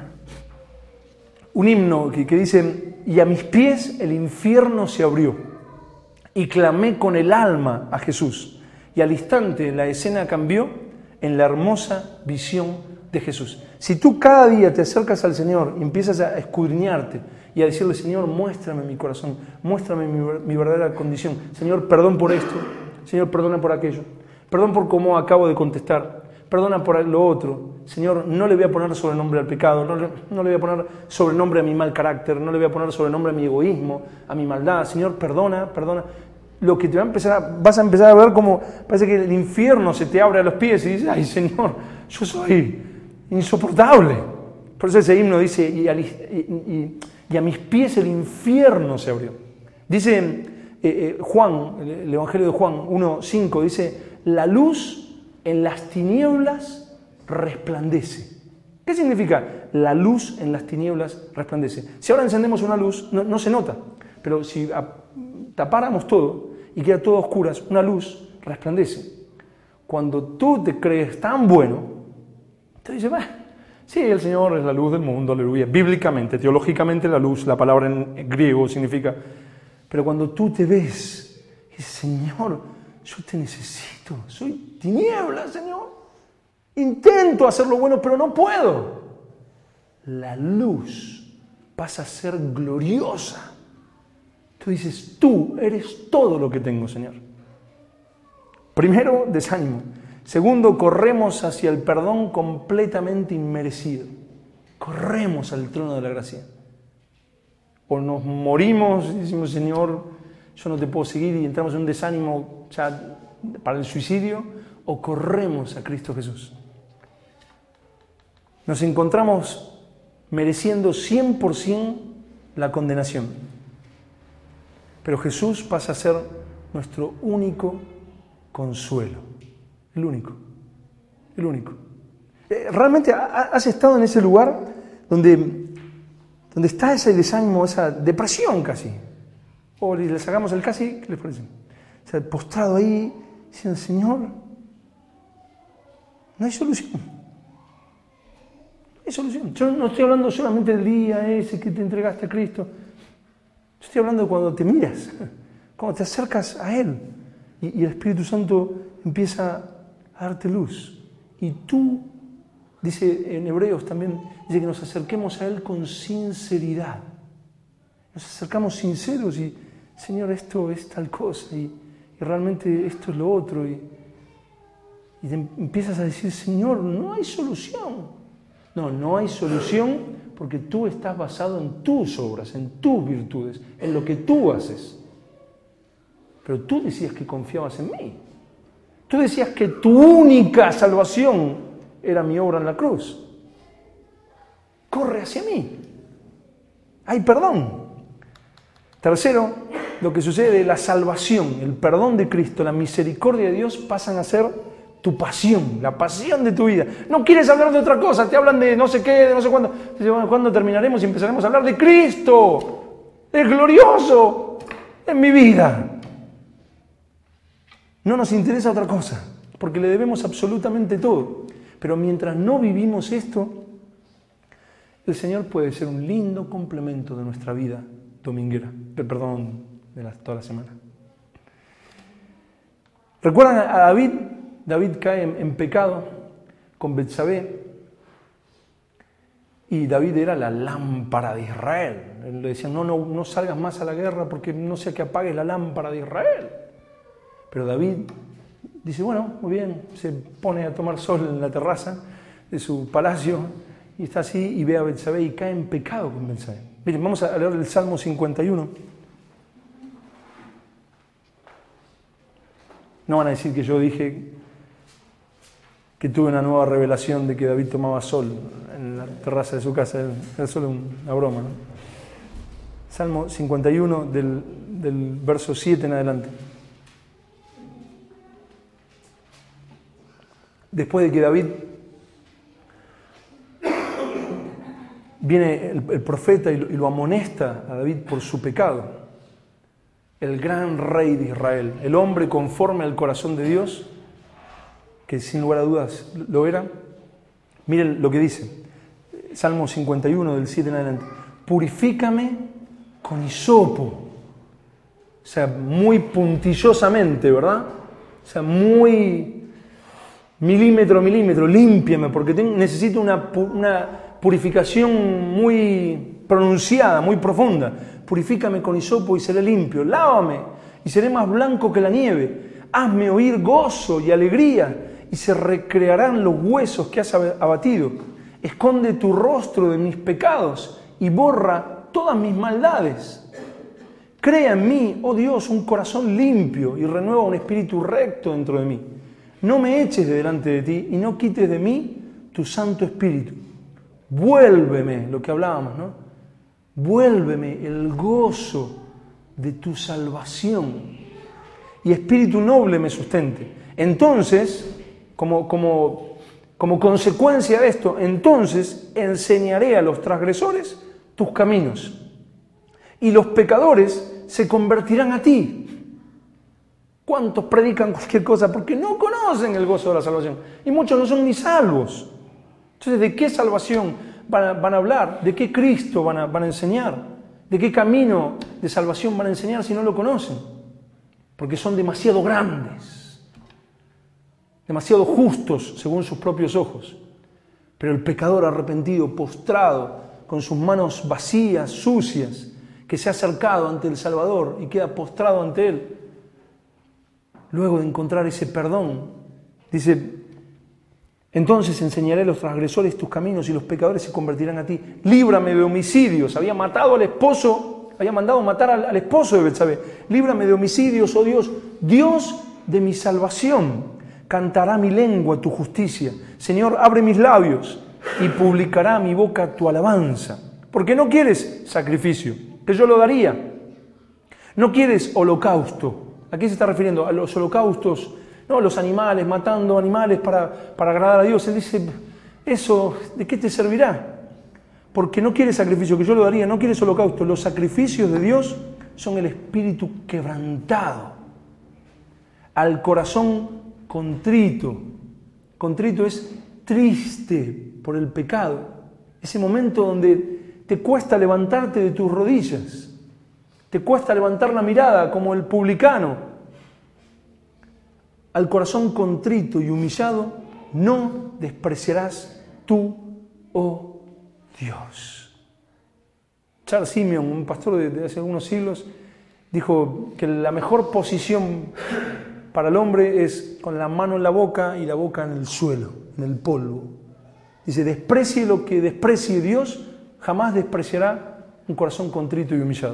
un himno que, que dice, y a mis pies el infierno se abrió, y clamé con el alma a Jesús, y al instante la escena cambió en la hermosa visión de Jesús. Si tú cada día te acercas al Señor y empiezas a escudriñarte y a decirle, Señor, muéstrame mi corazón, muéstrame mi, mi verdadera condición. Señor, perdón por esto. Señor, perdona por aquello. Perdón por cómo acabo de contestar. Perdona por lo otro. Señor, no le voy a poner sobrenombre al pecado, no le, no le voy a poner sobrenombre a mi mal carácter, no le voy a poner sobrenombre a mi egoísmo, a mi maldad. Señor, perdona, perdona. Lo que te va a empezar a, vas a empezar a ver como parece que el infierno se te abre a los pies y dices, ay Señor, yo soy insoportable. Por eso ese himno dice, y a, y, y, y a mis pies el infierno se abrió. Dice eh, eh, Juan, el Evangelio de Juan uno cinco, dice, la luz en las tinieblas resplandece. ¿Qué significa? La luz en las tinieblas resplandece. Si ahora encendemos una luz, no, no se nota, pero si a, tapáramos todo y queda todo a oscuras, una luz resplandece. Cuando tú te crees tan bueno, te dices, bah, sí, el Señor es la luz del mundo, aleluya. Bíblicamente, teológicamente la luz, la palabra en griego significa, pero cuando tú te ves, dices, Señor, yo te necesito, soy tiniebla, Señor. Intento hacer lo bueno, pero no puedo. La luz pasa a ser gloriosa. Tú dices, tú eres todo lo que tengo, Señor. Primero, desánimo. Segundo, corremos hacia el perdón completamente inmerecido. Corremos al trono de la gracia. O nos morimos y decimos, Señor, yo no te puedo seguir y entramos en un desánimo ya para el suicidio, o corremos a Cristo Jesús. Nos encontramos mereciendo cien por ciento la condenación. Pero Jesús pasa a ser nuestro único consuelo. El único. El único. ¿Realmente has estado en ese lugar donde, donde está ese desánimo, esa depresión casi? O le sacamos el casi, ¿qué les parece? O sea, postrado ahí, diciendo, Señor, no hay solución. No hay solución. Yo no estoy hablando solamente del día ese que te entregaste a Cristo. Yo estoy hablando de cuando te miras, cuando te acercas a Él y, y el Espíritu Santo empieza a darte luz. Y tú Dice en Hebreos también, dice que nos acerquemos a Él con sinceridad. Nos acercamos sinceros y, Señor, esto es tal cosa y, y realmente esto es lo otro. Y, y te empiezas a decir, Señor, no hay solución. No, no hay solución porque tú estás basado en tus obras, en tus virtudes, en lo que tú haces. Pero tú decías que confiabas en mí. Tú decías que tu única salvación era mi obra en la cruz. Corre hacia mí. Hay perdón. Tercero, lo que sucede, la salvación, el perdón de Cristo, la misericordia de Dios pasan a ser tu pasión, la pasión de tu vida. No quieres hablar de otra cosa, te hablan de no sé qué, de no sé cuándo. Bueno, ¿cuándo terminaremos y empezaremos a hablar de Cristo? Es glorioso en mi vida. No nos interesa otra cosa, porque le debemos absolutamente todo. Pero mientras no vivimos esto, el Señor puede ser un lindo complemento de nuestra vida dominguera, de, perdón, de la, toda la semana. ¿Recuerdan a David? David cae en, en pecado con Betsabé y David era la lámpara de Israel. Él le decía, no, no, no salgas más a la guerra porque no sea que apagues la lámpara de Israel. Pero David dice, bueno, muy bien, se pone a tomar sol en la terraza de su palacio y está así y ve a Betsabé y cae en pecado con Betsabé. Miren, vamos a leer el Salmo cincuenta y uno. No van a decir que yo dije que tuve una nueva revelación de que David tomaba sol en la terraza de su casa. Era solo una broma, ¿no? Salmo cincuenta y uno, del, del verso siete en adelante. Después de que David viene el, el profeta y lo, y lo amonesta a David por su pecado, el gran rey de Israel, el hombre conforme al corazón de Dios, que sin lugar a dudas lo era. Miren lo que dice, Salmo cincuenta y uno del siete en adelante, purifícame con hisopo, o sea, muy puntillosamente, ¿verdad? O sea, muy milímetro a milímetro, límpiame, porque tengo, necesito una, una purificación muy pronunciada, muy profunda. Purifícame con hisopo y seré limpio, lávame y seré más blanco que la nieve. Hazme oír gozo y alegría y se recrearán los huesos que has abatido. Esconde tu rostro de mis pecados y borra todas mis maldades. Crea en mí, oh Dios, un corazón limpio y renueva un espíritu recto dentro de mí. No me eches de delante de ti y no quites de mí tu Santo Espíritu. Vuélveme, lo que hablábamos, ¿no? Vuélveme el gozo de tu salvación y espíritu noble me sustente. Entonces, como, como, como consecuencia de esto, entonces enseñaré a los transgresores tus caminos y los pecadores se convertirán a ti. ¿Cuántos predican cualquier cosa? Porque no conocen el gozo de la salvación. Y muchos no son ni salvos. Entonces, ¿de qué salvación van a, van a hablar? ¿De qué Cristo van a, van a enseñar? ¿De qué camino de salvación van a enseñar si no lo conocen? Porque son demasiado grandes, demasiado justos según sus propios ojos. Pero el pecador arrepentido, postrado, con sus manos vacías, sucias, que se ha acercado ante el Salvador y queda postrado ante Él, luego de encontrar ese perdón, dice, entonces enseñaré a los transgresores tus caminos y los pecadores se convertirán a ti. Líbrame de homicidios. Había matado al esposo, había mandado matar al, al esposo de Betsabé. Líbrame de homicidios, oh Dios, Dios de mi salvación. Cantará mi lengua tu justicia. Señor, abre mis labios y publicará mi boca tu alabanza. Porque no quieres sacrificio, que yo lo daría. No quieres holocausto. ¿A qué se está refiriendo? A los holocaustos, no, los animales, matando animales para, para agradar a Dios. Él dice, eso, ¿de qué te servirá? Porque no quieres sacrificio, que yo lo daría, no quieres holocausto. Los sacrificios de Dios son el espíritu quebrantado, al corazón contrito. Contrito es triste por el pecado. Ese momento donde te cuesta levantarte de tus rodillas. Te cuesta levantar la mirada como el publicano. Al corazón contrito y humillado no despreciarás tú, oh Dios. Charles Simeon, un pastor de, de hace algunos siglos, dijo que la mejor posición para el hombre es con la mano en la boca y la boca en el suelo, en el polvo. Dice, desprecie lo que desprecie Dios, jamás despreciará un corazón contrito y humillado.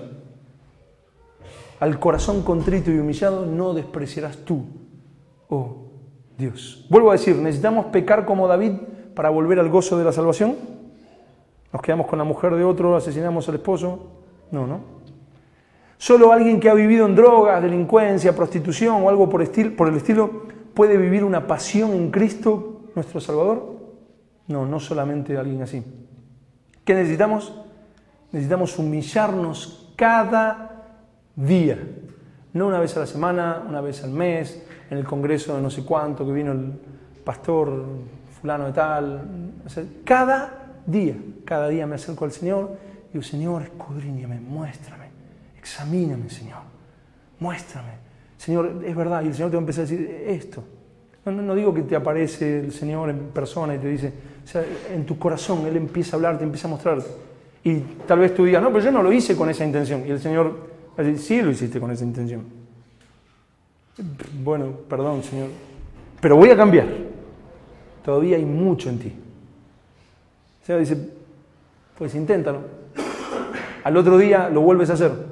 Al corazón contrito y humillado no despreciarás tú, oh Dios. Vuelvo a decir, ¿necesitamos pecar como David para volver al gozo de la salvación? ¿Nos quedamos con la mujer de otro, asesinamos al esposo? No, no. ¿Solo alguien que ha vivido en drogas, delincuencia, prostitución o algo por, estil, por el estilo puede vivir una pasión en Cristo, nuestro Salvador? No, no solamente alguien así. ¿Qué necesitamos? Necesitamos humillarnos cada día. No una vez a la semana, una vez al mes, en el congreso de no sé cuánto, que vino el pastor fulano de tal. O sea, cada día, cada día me acerco al Señor y digo, Señor, escudriñame, muéstrame. Examíname, Señor, muéstrame. Señor, es verdad, y el Señor te va a empezar a decir esto. No, no, no digo que te aparece el Señor en persona y te dice, o sea, en tu corazón Él empieza a hablar, te empieza a mostrarte. Y tal vez tú digas, no, pero yo no lo hice con esa intención. Y el Señor va a decir, sí lo hiciste con esa intención. Bueno, perdón, Señor, pero voy a cambiar. Todavía hay mucho en ti. El Señor dice, pues inténtalo. Al otro día lo vuelves a hacer.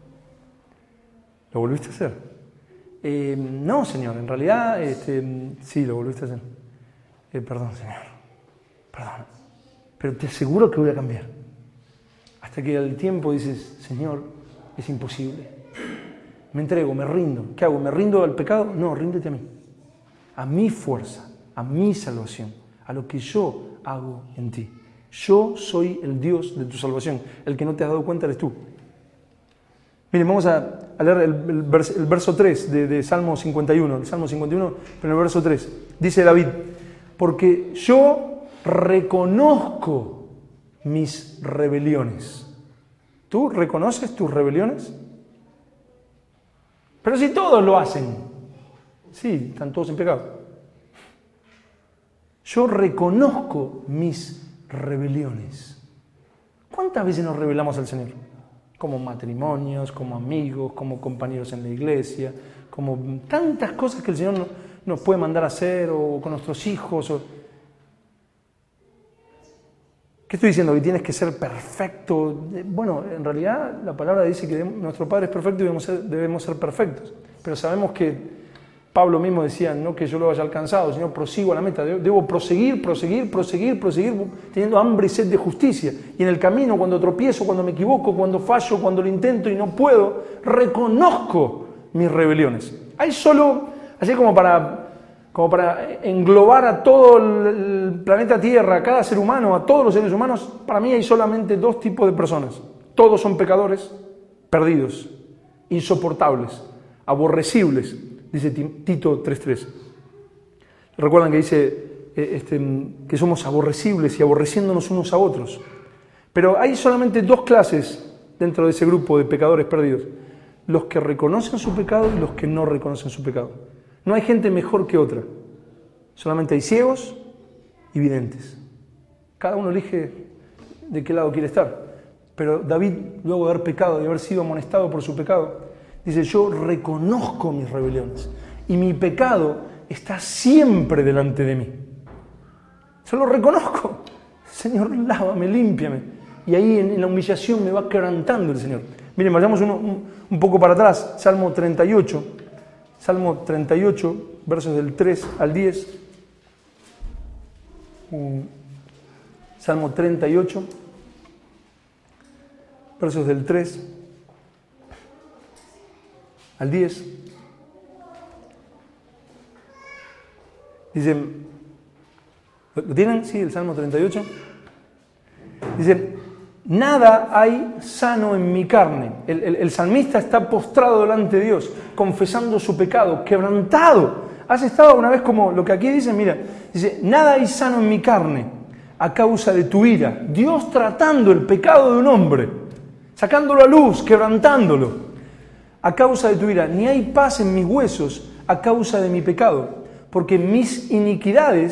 ¿Lo volviste a hacer? Eh, no, Señor, en realidad, este, sí, lo volviste a hacer. Eh, perdón, Señor, perdón. Pero te aseguro que voy a cambiar. Hasta que al tiempo dices, Señor, es imposible. Me entrego, me rindo. ¿Qué hago? ¿Me rindo al pecado? No, ríndete a mí. A mi fuerza, a mi salvación, a lo que yo hago en ti. Yo soy el Dios de tu salvación. El que no te has dado cuenta eres tú. Miren, vamos a, a leer el, el, vers, el verso tres de, de Salmo cincuenta y uno. El Salmo cincuenta y uno, pero en el verso tres. Dice David, porque yo reconozco mis rebeliones. ¿Tú reconoces tus rebeliones? Pero si todos lo hacen. Sí, están todos en pecado. Yo reconozco mis rebeliones. ¿Cuántas veces nos rebelamos al Señor? Como matrimonios, como amigos, como compañeros en la iglesia, como tantas cosas que el Señor nos puede mandar a hacer, o con nuestros hijos. O... ¿Qué estoy diciendo? ¿Que tienes que ser perfecto? Bueno, en realidad la palabra dice que nuestro Padre es perfecto y debemos ser, debemos ser perfectos. Pero sabemos que Pablo mismo decía, no que yo lo haya alcanzado, sino prosigo a la meta. Debo proseguir, proseguir, proseguir, proseguir, teniendo hambre y sed de justicia. Y en el camino, cuando tropiezo, cuando me equivoco, cuando fallo, cuando lo intento y no puedo, reconozco mis rebeliones. Hay solo, así como para, como para englobar a todo el planeta Tierra, a cada ser humano, a todos los seres humanos, para mí hay solamente dos tipos de personas. Todos son pecadores, perdidos, insoportables, aborrecibles. Dice Tito tres tres. Recuerdan que dice eh, este, que somos aborrecibles y aborreciéndonos unos a otros. Pero hay solamente dos clases dentro de ese grupo de pecadores perdidos. Los que reconocen su pecado y los que no reconocen su pecado. No hay gente mejor que otra. Solamente hay ciegos y videntes. Cada uno elige de qué lado quiere estar. Pero David, luego de haber pecado y haber sido amonestado por su pecado, dice, yo reconozco mis rebeliones y mi pecado está siempre delante de mí. Yo lo reconozco. Señor, lávame, límpiame. Y ahí en, en la humillación me va quebrantando el Señor. Miren, vayamos uno, un, un poco para atrás. Salmo treinta y ocho. Salmo treinta y ocho, versos del tres al diez. Salmo treinta y ocho, versos del tres al diez. Dice, ¿lo tienen? Sí, el Salmo treinta y ocho. Dice, nada hay sano en mi carne. El, el, el salmista está postrado delante de Dios, confesando su pecado, quebrantado. ¿Has estado una vez como lo que aquí dice? Mira, dice, nada hay sano en mi carne a causa de tu ira. Dios tratando el pecado de un hombre, sacándolo a luz, quebrantándolo. A causa de tu ira, ni hay paz en mis huesos a causa de mi pecado, porque mis iniquidades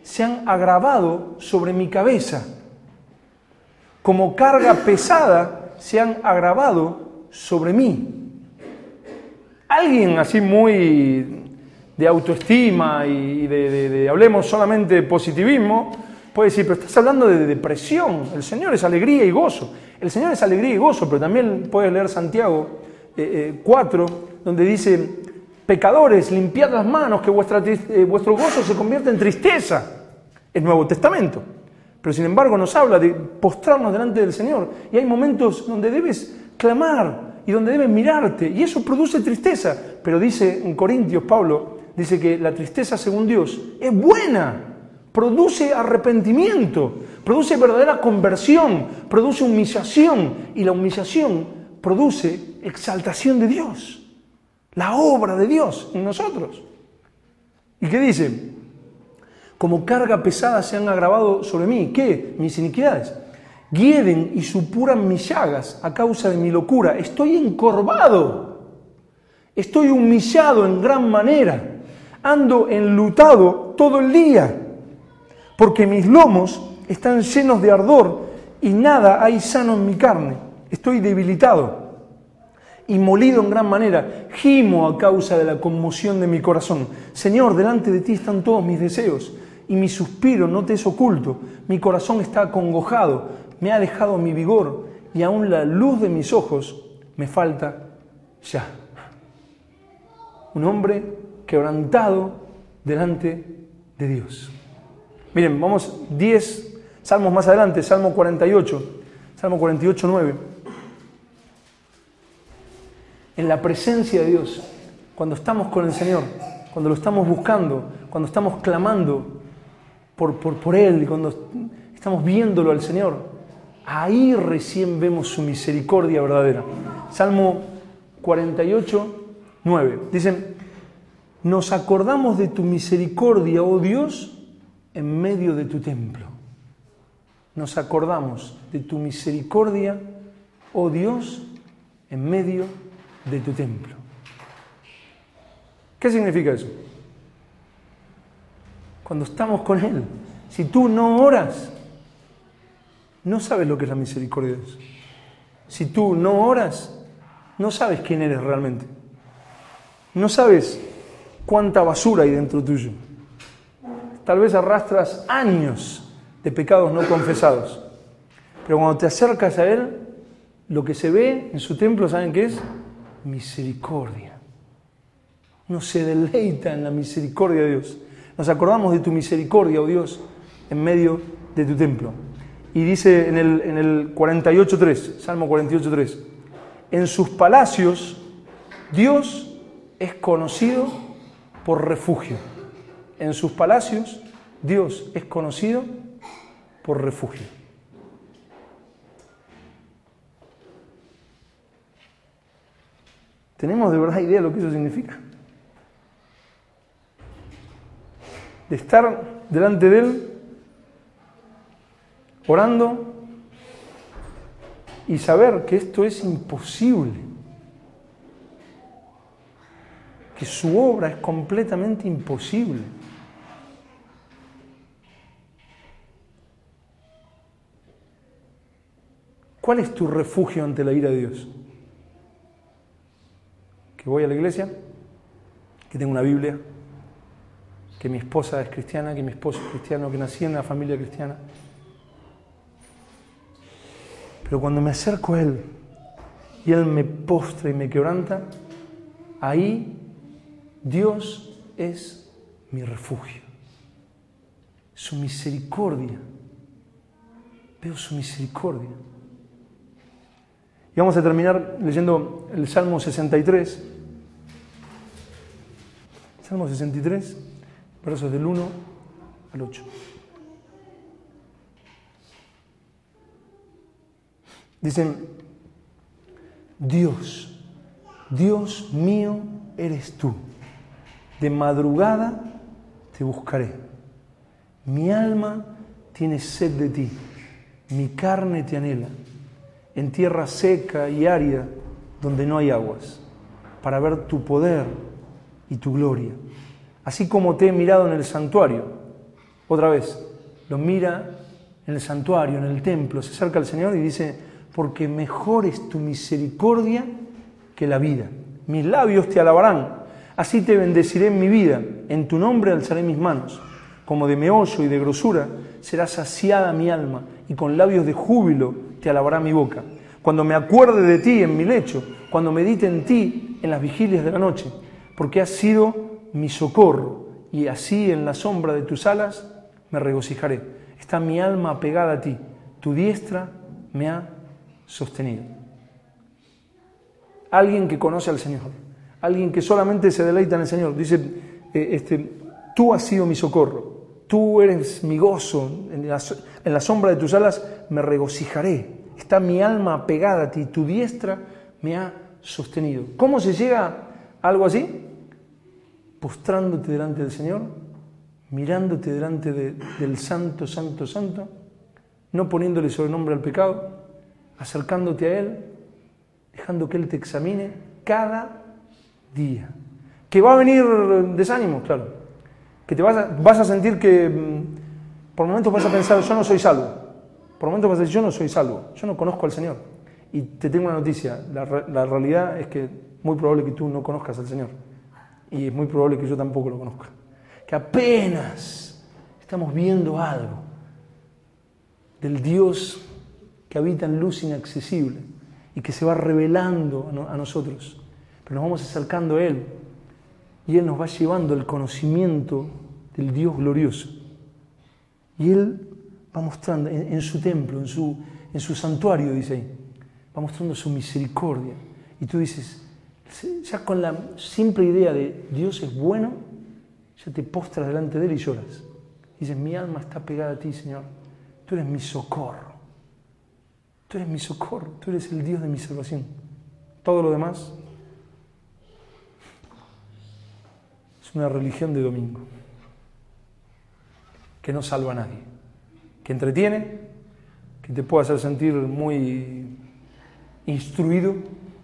se han agravado sobre mi cabeza. Como carga pesada se han agravado sobre mí. Alguien así muy de autoestima y de, de, de hablemos solamente de positivismo, puede decir, pero estás hablando de depresión. El Señor es alegría y gozo. El Señor es alegría y gozo, pero también puedes leer Santiago eh, eh, cuatro, donde dice, pecadores, limpiad las manos, que vuestra, eh, vuestro gozo se convierta en tristeza. Es Nuevo Testamento. Pero sin embargo nos habla de postrarnos delante del Señor. Y hay momentos donde debes clamar y donde debes mirarte. Y eso produce tristeza. Pero dice en Corintios, Pablo, dice que la tristeza según Dios es buena. Produce arrepentimiento, produce verdadera conversión, produce humillación. Y la humillación produce exaltación de Dios. La obra de Dios en nosotros. ¿Y qué dice? Como carga pesada se han agravado sobre mí. ¿Qué? Mis iniquidades. Hieden y supuran mis llagas a causa de mi locura. Estoy encorvado. Estoy humillado en gran manera. Ando enlutado todo el día. Porque mis lomos están llenos de ardor y nada hay sano en mi carne. Estoy debilitado y molido en gran manera. Gimo a causa de la conmoción de mi corazón. Señor, delante de ti están todos mis deseos. Y mi suspiro no te es oculto. Mi corazón está acongojado, me ha dejado mi vigor, y aún la luz de mis ojos me falta ya. Un hombre quebrantado delante de Dios. Miren, vamos diez salmos más adelante, Salmo cuarenta y ocho, Salmo cuarenta y ocho, nueve. En la presencia de Dios, cuando estamos con el Señor, cuando lo estamos buscando, cuando estamos clamando Por, por, por Él, y cuando estamos viéndolo al Señor, ahí recién vemos su misericordia verdadera. Salmo cuarenta y ocho, nueve. Dicen, nos acordamos de tu misericordia, oh Dios, en medio de tu templo. Nos acordamos de tu misericordia, oh Dios, en medio de tu templo. ¿Qué significa eso? Cuando estamos con Él, si tú no oras, no sabes lo que es la misericordia de Dios. Si tú no oras, no sabes quién eres realmente. No sabes cuánta basura hay dentro tuyo. Tal vez arrastras años de pecados no confesados. Pero cuando te acercas a Él, lo que se ve en su templo, ¿saben qué es? Misericordia. Uno se deleita en la misericordia de Dios. Nos acordamos de tu misericordia, oh Dios, en medio de tu templo. Y dice en el, en el cuarenta y ocho, tres, Salmo cuarenta y ocho, tres, en sus palacios Dios es conocido por refugio. En sus palacios Dios es conocido por refugio. ¿Tenemos de verdad idea de lo que eso significa? De estar delante de Él, orando, y saber que esto es imposible, que su obra es completamente imposible. ¿Cuál es tu refugio ante la ira de Dios? Que voy a la iglesia, que tengo una Biblia, que mi esposa es cristiana, que mi esposo es cristiano, que nací en una familia cristiana. Pero cuando me acerco a Él y Él me postra y me quebranta, ahí Dios es mi refugio. Su misericordia. Veo su misericordia. Y vamos a terminar leyendo el Salmo sesenta y tres. Salmo sesenta y tres. Versos del uno al ocho. Dicen, Dios, Dios mío eres tú. De madrugada te buscaré. Mi alma tiene sed de ti. Mi carne te anhela. En tierra seca y árida, donde no hay aguas, para ver tu poder y tu gloria. Así como te he mirado en el santuario, Otra vez, lo mira en el santuario, en el templo, se acerca al Señor y dice, porque mejor es tu misericordia que la vida. Mis labios te alabarán, así te bendeciré en mi vida, en tu nombre alzaré mis manos. Como de meollo y de grosura será saciada mi alma, y con labios de júbilo te alabará mi boca. Cuando me acuerde de ti en mi lecho, cuando medite en ti en las vigilias de la noche, porque has sido mi socorro, y así en la sombra de tus alas me regocijaré. Está mi alma pegada a ti, tu diestra me ha sostenido. Alguien que conoce al Señor, alguien que solamente se deleita en el Señor, dice, eh, este, tú has sido mi socorro, tú eres mi gozo, en la, en la sombra de tus alas me regocijaré. Está mi alma pegada a ti, tu diestra me ha sostenido. ¿Cómo se llega a algo así? Postrándote delante del Señor, mirándote delante de, del Santo, Santo, Santo, no poniéndole sobrenombre al pecado, acercándote a Él, dejando que Él te examine cada día. Que va a venir desánimo, claro. Que te vas a, vas a sentir que por momentos vas a pensar, yo no soy salvo. Por momentos vas a decir, yo no soy salvo, yo no conozco al Señor. Y te tengo una noticia, la, la realidad es que es muy probable que tú no conozcas al Señor. Y es muy probable que yo tampoco lo conozca. Que apenas estamos viendo algo del Dios que habita en luz inaccesible y que se va revelando a, no, a nosotros. Pero nos vamos acercando a Él y Él nos va llevando el conocimiento del Dios glorioso. Y Él va mostrando en, en su templo, en su, en su santuario, dice ahí, va mostrando su misericordia. Y tú dices, ya con la simple idea de Dios es bueno, ya te postras delante de Él y lloras. Y dices, mi alma está pegada a ti, Señor. Tú eres mi socorro. Tú eres mi socorro. Tú eres el Dios de mi salvación. Todo lo demás es una religión de domingo que no salva a nadie, que entretiene, que te puede hacer sentir muy instruido,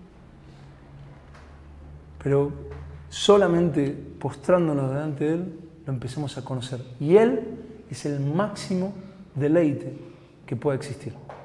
pero solamente postrándonos delante de Él lo empezamos a conocer. Y Él es el máximo deleite que pueda existir.